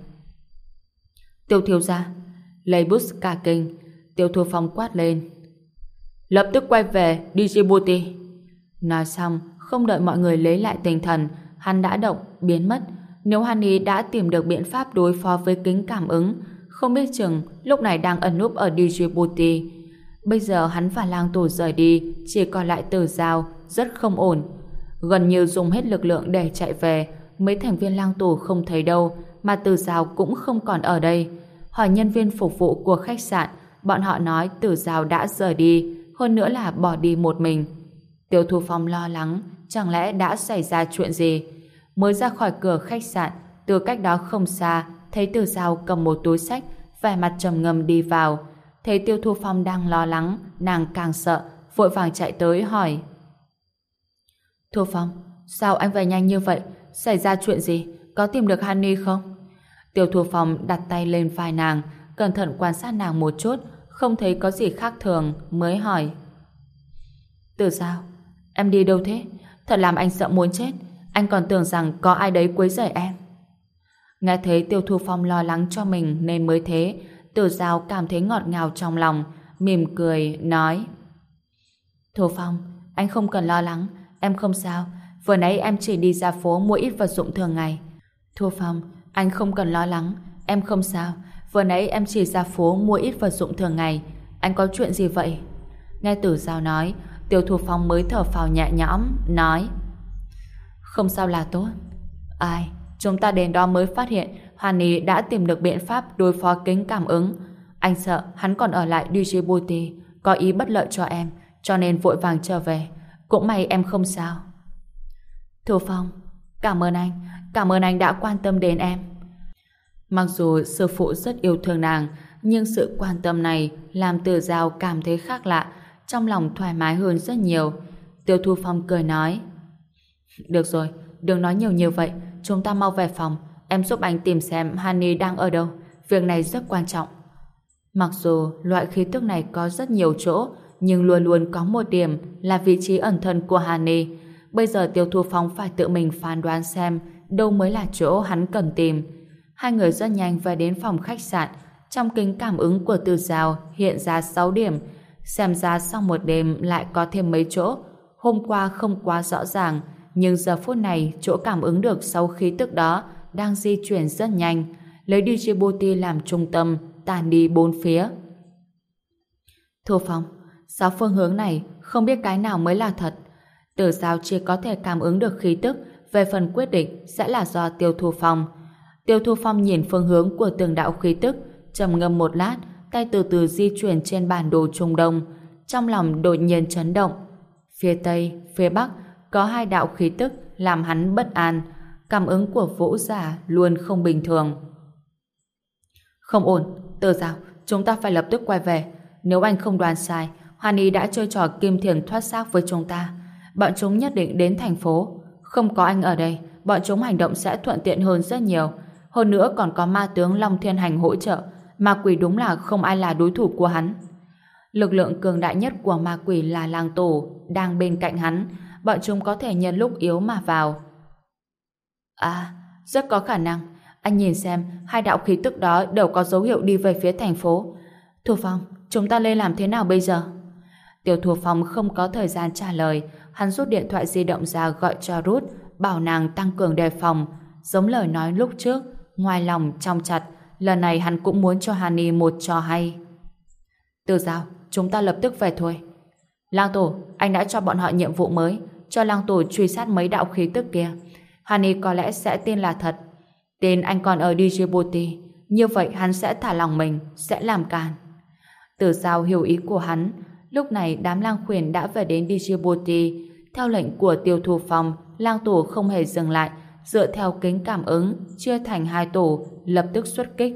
Tiêu thiếu gia, Leibus cả kinh. Tiêu Thu Phong quát lên, lập tức quay về Djibouti. Nói xong, không đợi mọi người lấy lại tinh thần, hắn đã động, biến mất. Nếu Honey đã tìm được biện pháp đối phó với kính cảm ứng, không biết chừng lúc này đang ẩn núp ở Djibouti. Bây giờ hắn và Lang Tổ rời đi, chỉ còn lại Tử Giao, rất không ổn. Gần như dùng hết lực lượng để chạy về, mấy thành viên Lang Tổ không thấy đâu, mà Tử Giao cũng không còn ở đây. Hỏi nhân viên phục vụ của khách sạn, bọn họ nói Tử Giao đã rời đi, hơn nữa là bỏ đi một mình. Tiêu Thu Phong lo lắng, chẳng lẽ đã xảy ra chuyện gì? Mới ra khỏi cửa khách sạn, từ cách đó không xa, thấy Tử Giao cầm một túi xách, vẻ mặt trầm ngâm đi vào. Thấy Tiêu Thu Phong đang lo lắng, nàng càng sợ, vội vàng chạy tới hỏi. Thu Phong, sao anh về nhanh như vậy? Xảy ra chuyện gì? Có tìm được Honey không? Tiêu Thu Phong đặt tay lên vai nàng, cẩn thận quan sát nàng một chút, không thấy có gì khác thường, mới hỏi. Tử Giao, em đi đâu thế? Thật làm anh sợ muốn chết. Anh còn tưởng rằng có ai đấy quấy rầy em. Nghe thấy Tiêu Thu Phong lo lắng cho mình nên mới thế, Tử Giao cảm thấy ngọt ngào trong lòng, mỉm cười, nói. Thu Phong, anh không cần lo lắng, em không sao. Vừa nãy em chỉ đi ra phố mua ít vật dụng thường ngày. Thu Phong, anh không cần lo lắng, em không sao. Vừa nãy em chỉ ra phố mua ít vật dụng thường ngày. Anh có chuyện gì vậy? Nghe Tử Giao nói, Tiêu Thu Phong mới thở phào nhẹ nhõm, nói. Không sao là tốt. Ai, chúng ta đến đó mới phát hiện Honey đã tìm được biện pháp đối phó kính cảm ứng. Anh sợ hắn còn ở lại Djibouti, có ý bất lợi cho em, cho nên vội vàng trở về. Cũng may em không sao. Thu Phong, cảm ơn anh đã quan tâm đến em. Mặc dù sư phụ rất yêu thương nàng, nhưng sự quan tâm này làm Tử Giao cảm thấy khác lạ, trong lòng thoải mái hơn rất nhiều. Tiêu Thu Phong cười nói. Được rồi, đừng nói nhiều như vậy, chúng ta mau về phòng, em giúp anh tìm xem Honey đang ở đâu, việc này rất quan trọng. Mặc dù loại khí tức này có rất nhiều chỗ, nhưng luôn luôn có một điểm là vị trí ẩn thân của Honey. Bây giờ Tiêu Thu Phong phải tự mình phán đoán xem đâu mới là chỗ hắn cần tìm. Hai người rất nhanh về đến phòng khách sạn. Trong kính cảm ứng của Tử Giao hiện ra 6 điểm, xem ra sau một đêm lại có thêm mấy chỗ. Hôm qua không quá rõ ràng, nhưng giờ phút này chỗ cảm ứng được 6 khí tức đó đang di chuyển rất nhanh, lấy Djibouti làm trung tâm, tàn đi bốn phía. Thu Phong, 6 phương hướng này không biết cái nào mới là thật. Tử Giao chỉ có thể cảm ứng được khí tức, về phần quyết định sẽ là do Tiêu Thu Phong. Tiêu Thu Phong nhìn phương hướng của từng đạo khí tức, trầm ngâm một lát, tay từ từ di chuyển trên bản đồ Trung Đông, trong lòng đột nhiên chấn động. Phía Tây, phía Bắc có 2 đạo khí tức làm hắn bất an. Cảm ứng của Vũ giả luôn không bình thường. Không ổn, Tử Giao, chúng ta phải lập tức quay về. Nếu anh không đoán sai, Honey đã chơi trò kim thiền thoát xác với chúng ta. Bọn chúng nhất định đến thành phố. Không có anh ở đây, bọn chúng hành động sẽ thuận tiện hơn rất nhiều. Hơn nữa còn có ma tướng Long Thiên Hành hỗ trợ. Ma quỷ đúng là không ai là đối thủ của hắn. Lực lượng cường đại nhất của ma quỷ là Lang Tổ đang bên cạnh hắn. Bọn chúng có thể nhân lúc yếu mà vào. À, rất có khả năng. Anh nhìn xem, 2 đạo khí tức đó đều có dấu hiệu đi về phía thành phố. Thu Phong, chúng ta nên làm thế nào bây giờ? Tiêu Thu Phong không có thời gian trả lời. Hắn rút điện thoại di động ra gọi cho Ruth, bảo nàng tăng cường đề phòng. Giống lời nói lúc trước, ngoài lòng trong chặt, lần này hắn cũng muốn cho Honey một trò hay. Tử Giao, chúng ta lập tức về thôi. Lang Tổ, anh đã cho bọn họ nhiệm vụ mới, cho Lang Tổ truy sát mấy đạo khí tức kia. Honey có lẽ sẽ tin là thật. Tin anh còn ở Djibouti, như vậy hắn sẽ thả lòng mình, sẽ làm càn. Tử Giao hiểu ý của hắn. Lúc này đám lang khuyển đã về đến Djibouti. Theo lệnh của Tiêu Thu Phong, Lang Tổ không hề dừng lại, dựa theo kính cảm ứng chia thành 2 tổ, lập tức xuất kích.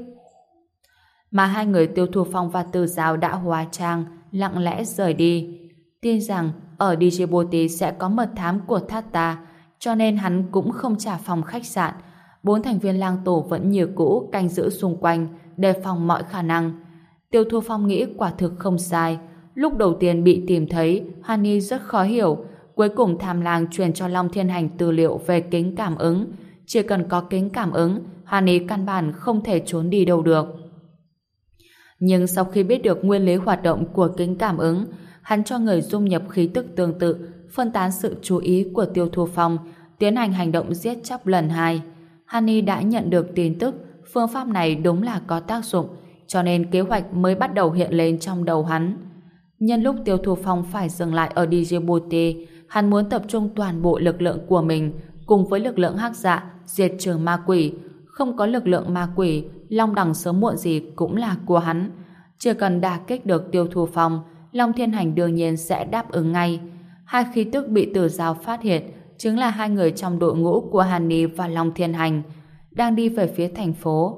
Mà 2 người Tiêu Thu Phong và Tử Giao đã hóa trang, lặng lẽ rời đi. Tin rằng ở Djibouti sẽ có mật thám của Thata, cho nên hắn cũng không trả phòng khách sạn. 4 thành viên Lang Tổ vẫn như cũ canh giữ xung quanh, đề phòng mọi khả năng. Tiêu Thu Phong nghĩ quả thực không sai. Lúc đầu tiên bị tìm thấy, Honey rất khó hiểu. Cuối cùng Tham Lang truyền cho Long Thiên Hành tư liệu về kính cảm ứng. Chỉ cần có kính cảm ứng, Honey căn bản không thể trốn đi đâu được. Nhưng sau khi biết được nguyên lý hoạt động của kính cảm ứng, hắn cho người dung nhập khí tức tương tự, phân tán sự chú ý của Tiêu Thu Phong, tiến hành hành động giết chóc lần 2. Honey đã nhận được tin tức phương pháp này đúng là có tác dụng, cho nên kế hoạch mới bắt đầu hiện lên trong đầu hắn. Nhân lúc Tiêu Thu Phong phải dừng lại ở Djibouti, hắn muốn tập trung toàn bộ lực lượng của mình cùng với lực lượng Hắc Dạ diệt trừ ma quỷ. Không có lực lượng ma quỷ, Long Đằng sớm muộn gì cũng là của hắn. Chỉ cần đả kích được Tiêu Thu Phong, Long Thiên Hành đương nhiên sẽ đáp ứng ngay. Hai khí tức bị Tử Giao phát hiện chính là hai người trong đội ngũ của Hàn Ni và Long Thiên Hành đang đi về phía thành phố.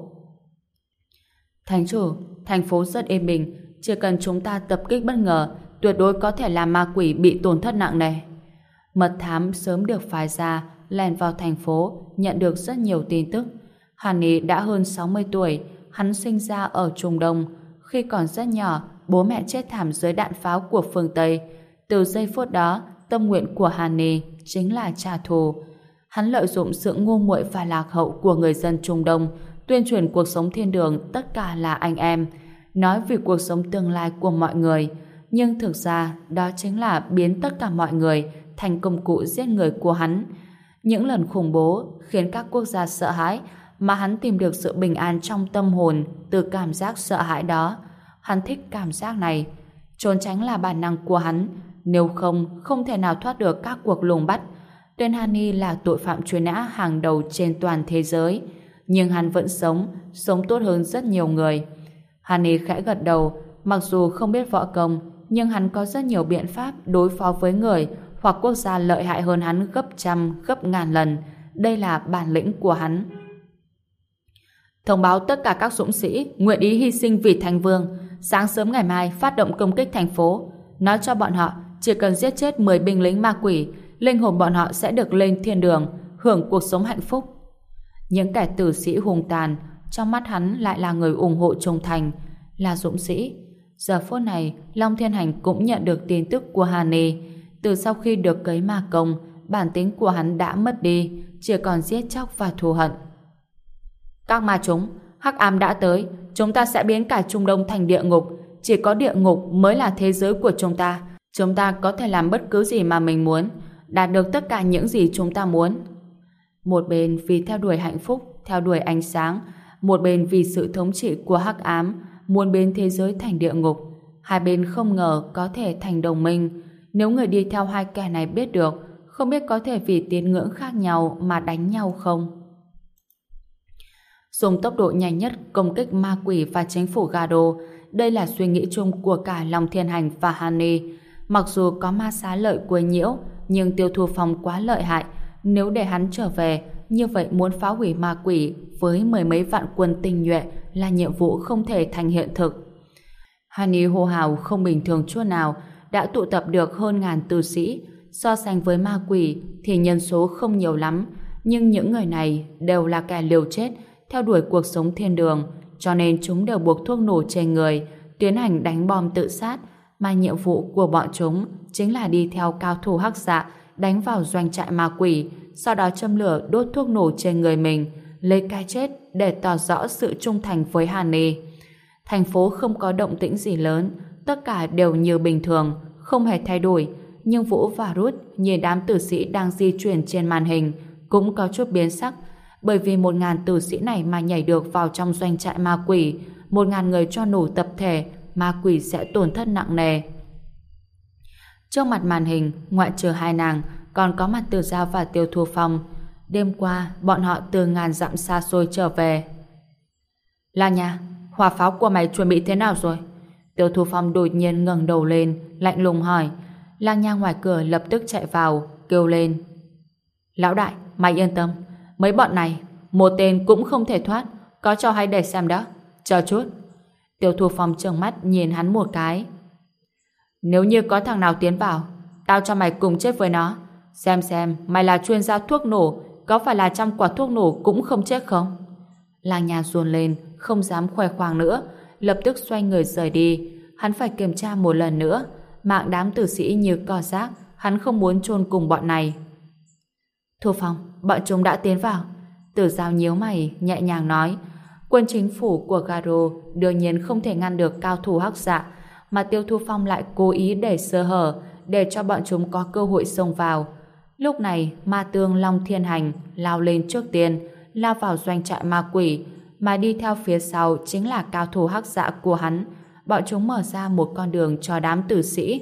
Thánh chủ, thành phố rất êm bình, chỉ cần chúng ta tập kích bất ngờ, tuyệt đối có thể làm ma quỷ bị tổn thất nặng nề. Mật thám sớm được phái ra, lèn vào thành phố, nhận được rất nhiều tin tức. Hàn Ni đã hơn 60 tuổi, hắn sinh ra ở Trung Đông. Khi còn rất nhỏ, bố mẹ chết thảm dưới đạn pháo của phương Tây. Từ giây phút đó, tâm nguyện của Hàn Ni chính là trả thù. Hắn lợi dụng sự ngu muội và lạc hậu của người dân Trung Đông, tuyên truyền cuộc sống thiên đường tất cả là anh em, nói vì cuộc sống tương lai của mọi người. Nhưng thực ra, đó chính là biến tất cả mọi người thành công cụ giết người của hắn. Những lần khủng bố khiến các quốc gia sợ hãi, mà hắn tìm được sự bình an trong tâm hồn từ cảm giác sợ hãi đó. Hắn thích cảm giác này. Trốn tránh là bản năng của hắn, nếu không, không thể nào thoát được các cuộc lùng bắt. Tên Hani là tội phạm truy nã hàng đầu trên toàn thế giới, nhưng hắn vẫn sống tốt hơn rất nhiều người. Hani khẽ gật đầu, mặc dù không biết võ công, nhưng hắn có rất nhiều biện pháp đối phó với người hoặc quốc gia lợi hại hơn hắn gấp trăm, gấp ngàn lần. Đây là bản lĩnh của hắn. Thông báo tất cả các dũng sĩ nguyện ý hy sinh vì Thánh Vương, sáng sớm ngày mai phát động công kích thành phố. Nói cho bọn họ chỉ cần giết chết 10 binh lính ma quỷ, linh hồn bọn họ sẽ được lên thiên đường, hưởng cuộc sống hạnh phúc. Những kẻ tử sĩ hung tàn, trong mắt hắn lại là người ủng hộ trung thành, là dũng sĩ. Giờ phút này, Long Thiên Hành cũng nhận được tin tức của Hà Ni. Từ sau khi được cấy ma công, bản tính của hắn đã mất đi, chỉ còn giết chóc và thù hận. Các ma chúng, hắc ám đã tới, chúng ta sẽ biến cả Trung Đông thành địa ngục. Chỉ có địa ngục mới là thế giới của chúng ta. Chúng ta có thể làm bất cứ gì mà mình muốn, đạt được tất cả những gì chúng ta muốn. Một bên vì theo đuổi hạnh phúc, theo đuổi ánh sáng, một bên vì sự thống trị của hắc ám, muốn biến thế giới thành địa ngục. Hai bên không ngờ có thể thành đồng minh. Nếu người đi theo hai kẻ này biết được, không biết có thể vì tín ngưỡng khác nhau mà đánh nhau không? Dùng tốc độ nhanh nhất công kích ma quỷ và chính phủ Gado, đây là suy nghĩ chung của cả Long Thiên Hành và Hani. Mặc dù có ma xá lợi quấy nhiễu, nhưng Tiêu Thu Phong quá lợi hại. Nếu để hắn trở về, như vậy muốn phá hủy ma quỷ với mười mấy vạn quân tinh nhuệ là nhiệm vụ không thể thành hiện thực. Hani hô hào không bình thường chút nào, đã tụ tập được hơn ngàn tử sĩ. So sánh với ma quỷ thì nhân số không nhiều lắm, nhưng những người này đều là kẻ liều chết, theo đuổi cuộc sống thiên đường, cho nên chúng đều buộc thuốc nổ trên người, tiến hành đánh bom tự sát, mà nhiệm vụ của bọn chúng chính là đi theo cao thủ hắc dạ, đánh vào doanh trại ma quỷ, sau đó châm lửa đốt thuốc nổ trên người mình, lấy cái chết để tỏ rõ sự trung thành với Hàn Ni. Thành phố không có động tĩnh gì lớn, tất cả đều như bình thường, không hề thay đổi, nhưng Vũ và Ruth nhìn đám tử sĩ đang di chuyển trên màn hình cũng có chút biến sắc, bởi vì 1.000 tử sĩ này mà nhảy được vào trong doanh trại ma quỷ, 1.000 người cho nổ tập thể, ma quỷ sẽ tổn thất nặng nề. Trước mặt màn hình, ngoại trừ hai nàng, còn có mặt Tử Giao và Tiêu Thu Phong. Đêm qua, bọn họ từ ngàn dặm xa xôi trở về. La Nha, hỏa pháo của mày chuẩn bị thế nào rồi? Tiêu Thu Phong đột nhiên ngẩng đầu lên, lạnh lùng hỏi. La Nha ngoài cửa lập tức chạy vào, kêu lên. Lão đại, mày yên tâm, mấy bọn này, một tên cũng không thể thoát, có cho hay để xem đó. Chờ chút. Tiêu Thu Phong trợn mắt nhìn hắn một cái. Nếu như có thằng nào tiến vào, tao cho mày cùng chết với nó. Xem mày là chuyên gia thuốc nổ, có phải là trong quả thuốc nổ cũng không chết không? La Nha run lên, không dám khoe khoang nữa, lập tức xoay người rời đi. Hắn phải kiểm tra một lần nữa, mạng đám tử sĩ như cỏ rác, hắn không muốn chôn cùng bọn này. Thu Phong, bọn chúng đã tiến vào. Tử Giao nhíu mày, nhẹ nhàng nói. Quân chính phủ của Garo đương nhiên không thể ngăn được cao thủ hắc dạ, mà Tiêu Thu Phong lại cố ý để sơ hở, để cho bọn chúng có cơ hội xông vào. Lúc này, ma tương Long Thiên Hành lao lên trước tiên, lao vào doanh trại ma quỷ, mà đi theo phía sau chính là cao thủ hắc dạ của hắn. Bọn chúng mở ra một con đường cho đám tử sĩ.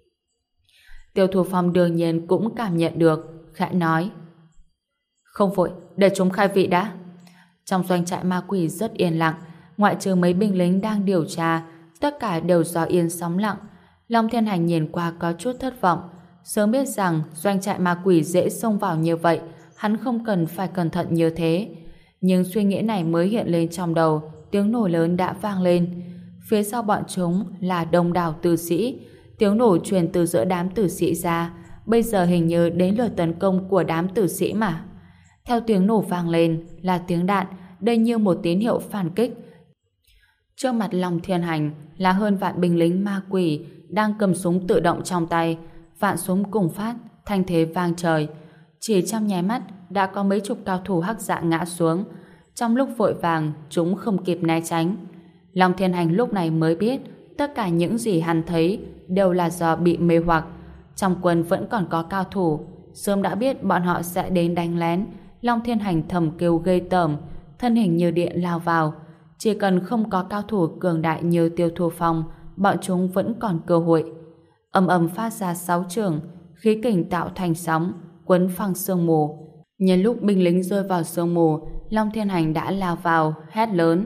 Tiêu Thu Phong đương nhiên cũng cảm nhận được, khẽ nói: "Không vội, để chúng khai vị đã." Trong doanh trại ma quỷ rất yên lặng, ngoại trừ mấy binh lính đang điều tra, tất cả đều gió yên sóng lặng. Long Thiên Hành nhìn qua có chút thất vọng, sớm biết rằng doanh trại ma quỷ dễ xông vào như vậy, hắn không cần phải cẩn thận như thế. Nhưng suy nghĩ này mới hiện lên trong đầu, tiếng nổ lớn đã vang lên. Phía sau bọn chúng là đông đảo tử sĩ, tiếng nổ truyền từ giữa đám tử sĩ ra, bây giờ hình như đến lượt tấn công của đám tử sĩ mà. Theo tiếng nổ vang lên là tiếng đạn, đây như một tín hiệu phản kích. Trước mặt Long Thiên Hành là hơn vạn binh lính ma quỷ đang cầm súng tự động trong tay, vạn súng cùng phát, thanh thế vang trời. Chỉ trong nháy mắt đã có mấy chục cao thủ hắc dạ ngã xuống. Trong lúc vội vàng, chúng không kịp né tránh. Long Thiên Hành lúc này mới biết tất cả những gì hắn thấy đều là do bị mê hoặc. Trong quân vẫn còn có cao thủ, sớm đã biết bọn họ sẽ đến đánh lén. Long Thiên Hành thầm kêu ghê tởm, thân hình như điện lao vào. Chỉ cần không có cao thủ cường đại như Tiêu Thu Phong, bọn chúng vẫn còn cơ hội. Ầm ầm phát ra 6 trường, khí kình tạo thành sóng, quấn phăng sương mù. Nhân lúc binh lính rơi vào sương mù, Long Thiên Hành đã lao vào, hét lớn: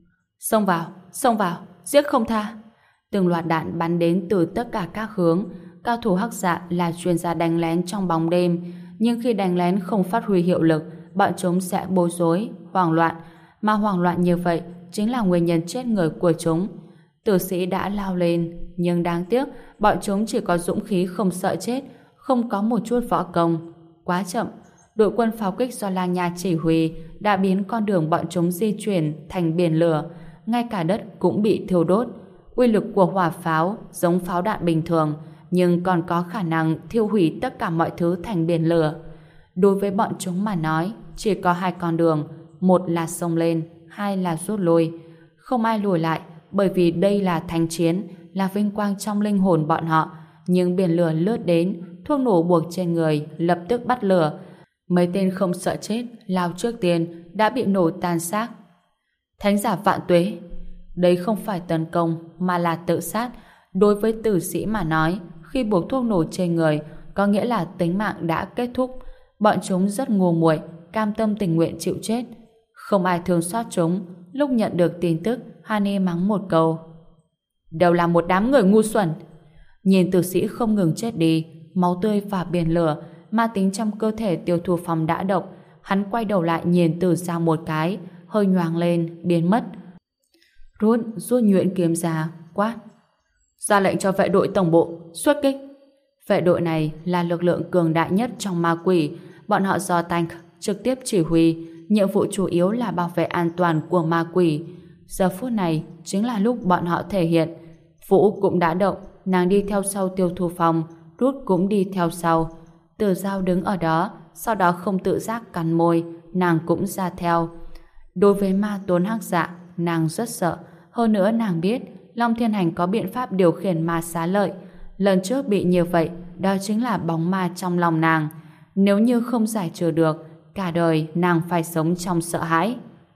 xông vào, giết không tha. Từng loạt đạn bắn đến từ tất cả các hướng. Cao thủ hắc dạ là chuyên gia đánh lén trong bóng đêm, nhưng khi đánh lén không phát huy hiệu lực, bọn chúng sẽ bối rối, hoảng loạn, mà hoảng loạn như vậy chính là nguyên nhân chết người của chúng. Tử sĩ đã lao lên, nhưng đáng tiếc bọn chúng chỉ có dũng khí không sợ chết, không có một chút võ công. Quá chậm, đội quân pháo kích do Lang Nha chỉ huy đã biến con đường bọn chúng di chuyển thành biển lửa, ngay cả đất cũng bị thiêu đốt. Uy lực của hỏa pháo giống pháo đạn bình thường, nhưng còn có khả năng thiêu hủy tất cả mọi thứ thành biển lửa. Đối với bọn chúng mà nói, chỉ có hai con đường, một là xông lên, hai là rút lui. Không ai lùi lại, bởi vì đây là thánh chiến, là vinh quang trong linh hồn bọn họ. Nhưng biển lửa lướt đến, thuốc nổ buộc trên người lập tức bắt lửa. Mấy tên không sợ chết lao trước tiên đã bị nổ tan xác. Thánh giả vạn tuế, đây không phải tấn công mà là tự sát. Đối với tử sĩ mà nói, khi buộc thuốc nổ trên người có nghĩa là tính mạng đã kết thúc. Bọn chúng rất ngu muội, cam tâm tình nguyện chịu chết. Không ai thương xót chúng. Lúc nhận được tin tức, Hani mắng một câu: đều là một đám người ngu xuẩn. Nhìn tử sĩ không ngừng chết đi, máu tươi và biển lửa, ma tính trong cơ thể Tiêu Thu Phong đã động. Hắn quay đầu lại nhìn từ xa một cái, hơi nhoáng lên, biến mất. Rút nhuyễn kiếm ra, quát: ra lệnh cho vệ đội tổng bộ xuất kích. Vệ đội này là lực lượng cường đại nhất trong ma quỷ, bọn họ do Tank trực tiếp chỉ huy, nhiệm vụ chủ yếu là bảo vệ an toàn của ma quỷ. Giờ phút này chính là lúc bọn họ thể hiện. Vũ cũng đã động, nàng đi theo sau Tiêu Thu Phong, Rút cũng đi theo sau. Từ Giao đứng ở đó, sau đó không tự giác cắn môi, nàng cũng ra theo. Đối với ma tôn hắc dạ, nàng rất sợ. Hơn nữa nàng biết Long Thiên Hành có biện pháp điều khiển ma xá lợi. Lần trước bị như vậy, đó chính là bóng ma trong lòng nàng. Nếu như không giải trừ được, cả đời nàng phải sống trong sợ hãi.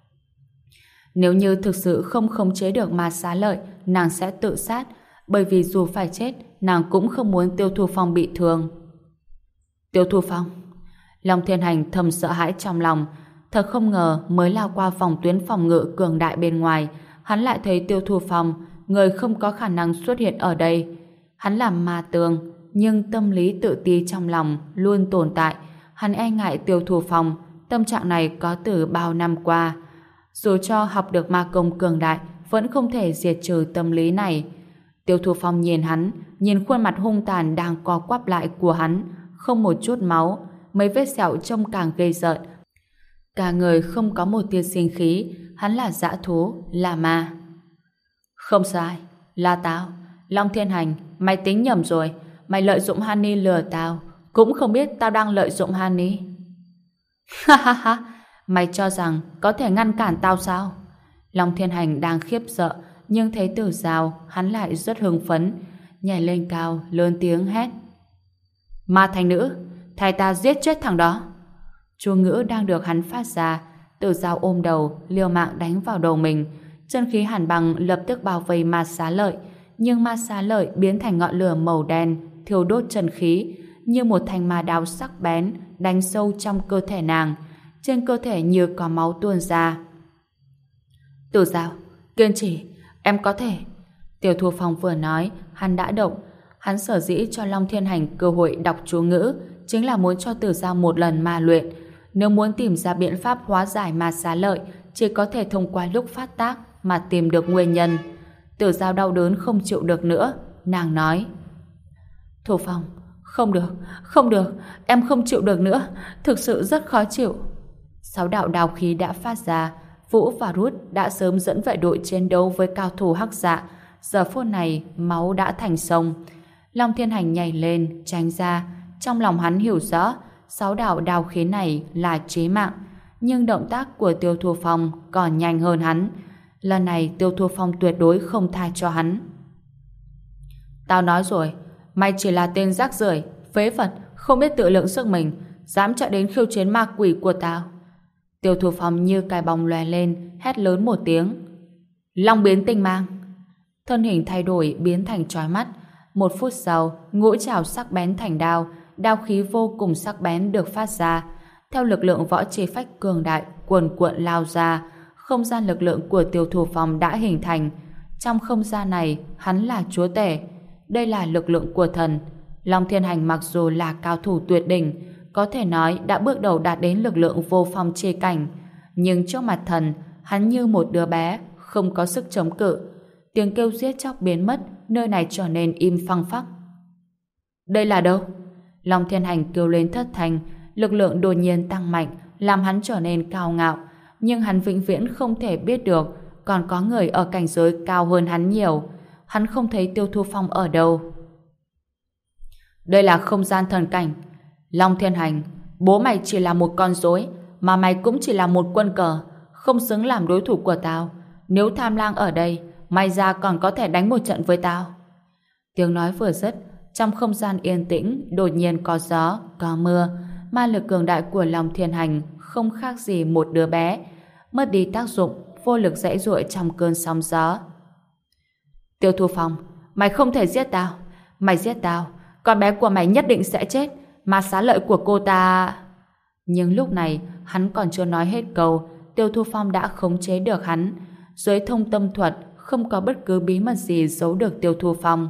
Nếu như thực sự không khống chế được ma xá lợi, nàng sẽ tự sát, bởi vì dù phải chết, nàng cũng không muốn Tiêu Thu Phong bị thương. Tiêu Thu Phong. Long Thiên Hành thầm sợ hãi trong lòng. Thật không ngờ mới lao qua phòng tuyến phòng ngự cường đại bên ngoài, hắn lại thấy Tiêu Thu Phong, người không có khả năng xuất hiện ở đây. Hắn là ma tường, nhưng tâm lý tự ti trong lòng luôn tồn tại. Hắn e ngại Tiêu Thu Phong, tâm trạng này có từ bao năm qua. Dù cho học được ma công cường đại, vẫn không thể diệt trừ tâm lý này. Tiêu Thu Phong nhìn hắn, nhìn khuôn mặt hung tàn đang co quắp lại của hắn, không một chút máu, mấy vết sẹo trông càng ghê rợn. Cả người không có một tia sinh khí, hắn là dã thú, là ma. Không sai, là tao, Long Thiên Hành, mày tính nhầm rồi, mày lợi dụng Hani lừa tao, cũng không biết tao đang lợi dụng Hani. Ha ha ha, mày cho rằng có thể ngăn cản tao sao? Long Thiên Hành đang khiếp sợ, nhưng thấy Tử Giao, hắn lại rất hưng phấn, nhảy lên cao, lớn tiếng hét: Ma thành nữ, thay ta giết chết thằng đó. Chú ngữ đang được hắn phát ra, Tử Giao ôm đầu, liều mạng đánh vào đầu mình. Chân khí hàn băng lập tức bao vây Ma Xá Lợi, nhưng Ma Xá Lợi biến thành ngọn lửa màu đen, thiêu đốt chân khí, như một thanh ma đao sắc bén đánh sâu trong cơ thể nàng. Trên cơ thể như có máu tuôn ra. Tử Giao, kiên trì, em có thể. Tiêu Thu Phong vừa nói, hắn đã động. Hắn sở dĩ cho Long Thiên Hành cơ hội đọc chú ngữ, chính là muốn cho Tử Giao một lần ma luyện. Nếu muốn tìm ra biện pháp hóa giải Ma Xá Lợi, chỉ có thể thông qua lúc phát tác mà tìm được nguyên nhân. Tử Giao đau đớn không chịu được nữa, nàng nói: Thu Phong, không được, em không chịu được nữa, thực sự rất khó chịu. 6 đạo đao khí đã phát ra. Vũ và Rút đã sớm dẫn vệ đội chiến đấu với cao thủ Hắc Dạ. Giờ phút này máu đã thành sông. Long Thiên Hành nhảy lên tránh ra. Trong lòng hắn hiểu rõ 6 đạo đao khí này là chí mạng, nhưng động tác của Tiêu Thu Phong còn nhanh hơn hắn. Lần này Tiêu Thu Phong tuyệt đối không tha cho hắn. Tao nói rồi, mày chỉ là tên rác rưởi, phế vật, không biết tự lượng sức mình, dám chạy đến khiêu chiến ma quỷ của tao. Tiêu Thu Phong như cái bóng lóe lên, hét lớn một tiếng: Long biến tinh mang! Thân hình thay đổi biến thành chói mắt. 1 phút sau, ngũ trảo sắc bén thành đao, đao khí vô cùng sắc bén được phát ra. Theo lực lượng võ chi phách cường đại cuồn cuộn lao ra, không gian lực lượng của Tiêu Thu Phong đã hình thành. Trong không gian này, hắn là chúa tể. Đây là lực lượng của thần. Long Thiên Hành mặc dù là cao thủ tuyệt đỉnh, có thể nói đã bước đầu đạt đến lực lượng vô phong chi cảnh, nhưng trước mặt thần, hắn như một đứa bé, không có sức chống cự. Tiếng kêu giết chóc biến mất, nơi này trở nên im phăng phắc. Đây là đâu? Long Thiên Hành kêu lên thất thanh, lực lượng đột nhiên tăng mạnh, làm hắn trở nên cao ngạo, nhưng hắn vĩnh viễn không thể biết được còn có người ở cảnh giới cao hơn hắn nhiều. Hắn không thấy Tiêu Thu Phong ở đâu. Đây là không gian thần cảnh. Long Thiên Hành, bố mày chỉ là một con rối, mà mày cũng chỉ là một quân cờ, không xứng làm đối thủ của tao. Nếu Tham Lang ở đây, mày ra còn có thể đánh một trận với tao. Tiếng nói vừa dứt, trong không gian yên tĩnh đột nhiên có gió, có mưa. Ma lực cường đại của Long Thiên Hành không khác gì một đứa bé, mất đi tác dụng, vô lực giãy giụa trong cơn sóng gió. Tiêu Thu Phong, mày không thể giết tao. Mày giết tao, con bé của mày nhất định sẽ chết. Ma Xá Lợi của cô ta... Nhưng lúc này, hắn còn chưa nói hết câu, Tiêu Thu Phong đã khống chế được hắn. Dưới thông tâm thuật, không có bất cứ bí mật gì giấu được Tiêu Thu Phong.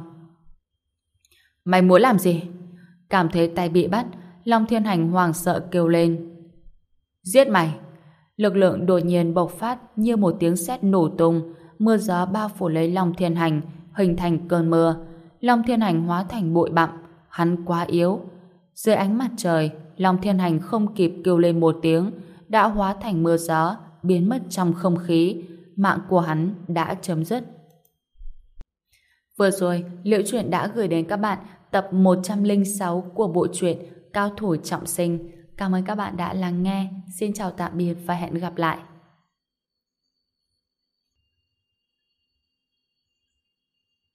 Mày muốn làm gì? Cảm thấy tay bị bắt, Long Thiên Hành hoảng sợ kêu lên. Giết mày! Lực lượng đột nhiên bộc phát như một tiếng sét nổ tung, mưa gió bao phủ lấy Long Thiên Hành, hình thành cơn mưa. Long Thiên Hành hóa thành bụi bặm, hắn quá yếu. Dưới ánh mặt trời, Long Thiên Hành không kịp kêu lên một tiếng, đã hóa thành mưa gió, biến mất trong không khí. Mạng của hắn đã chấm dứt. Vừa rồi, Liễu Chuyện đã gửi đến các bạn tập 106 của bộ truyện Cao Thủ Trọng Sinh. Cảm ơn các bạn đã lắng nghe. Xin chào tạm biệt và hẹn gặp lại.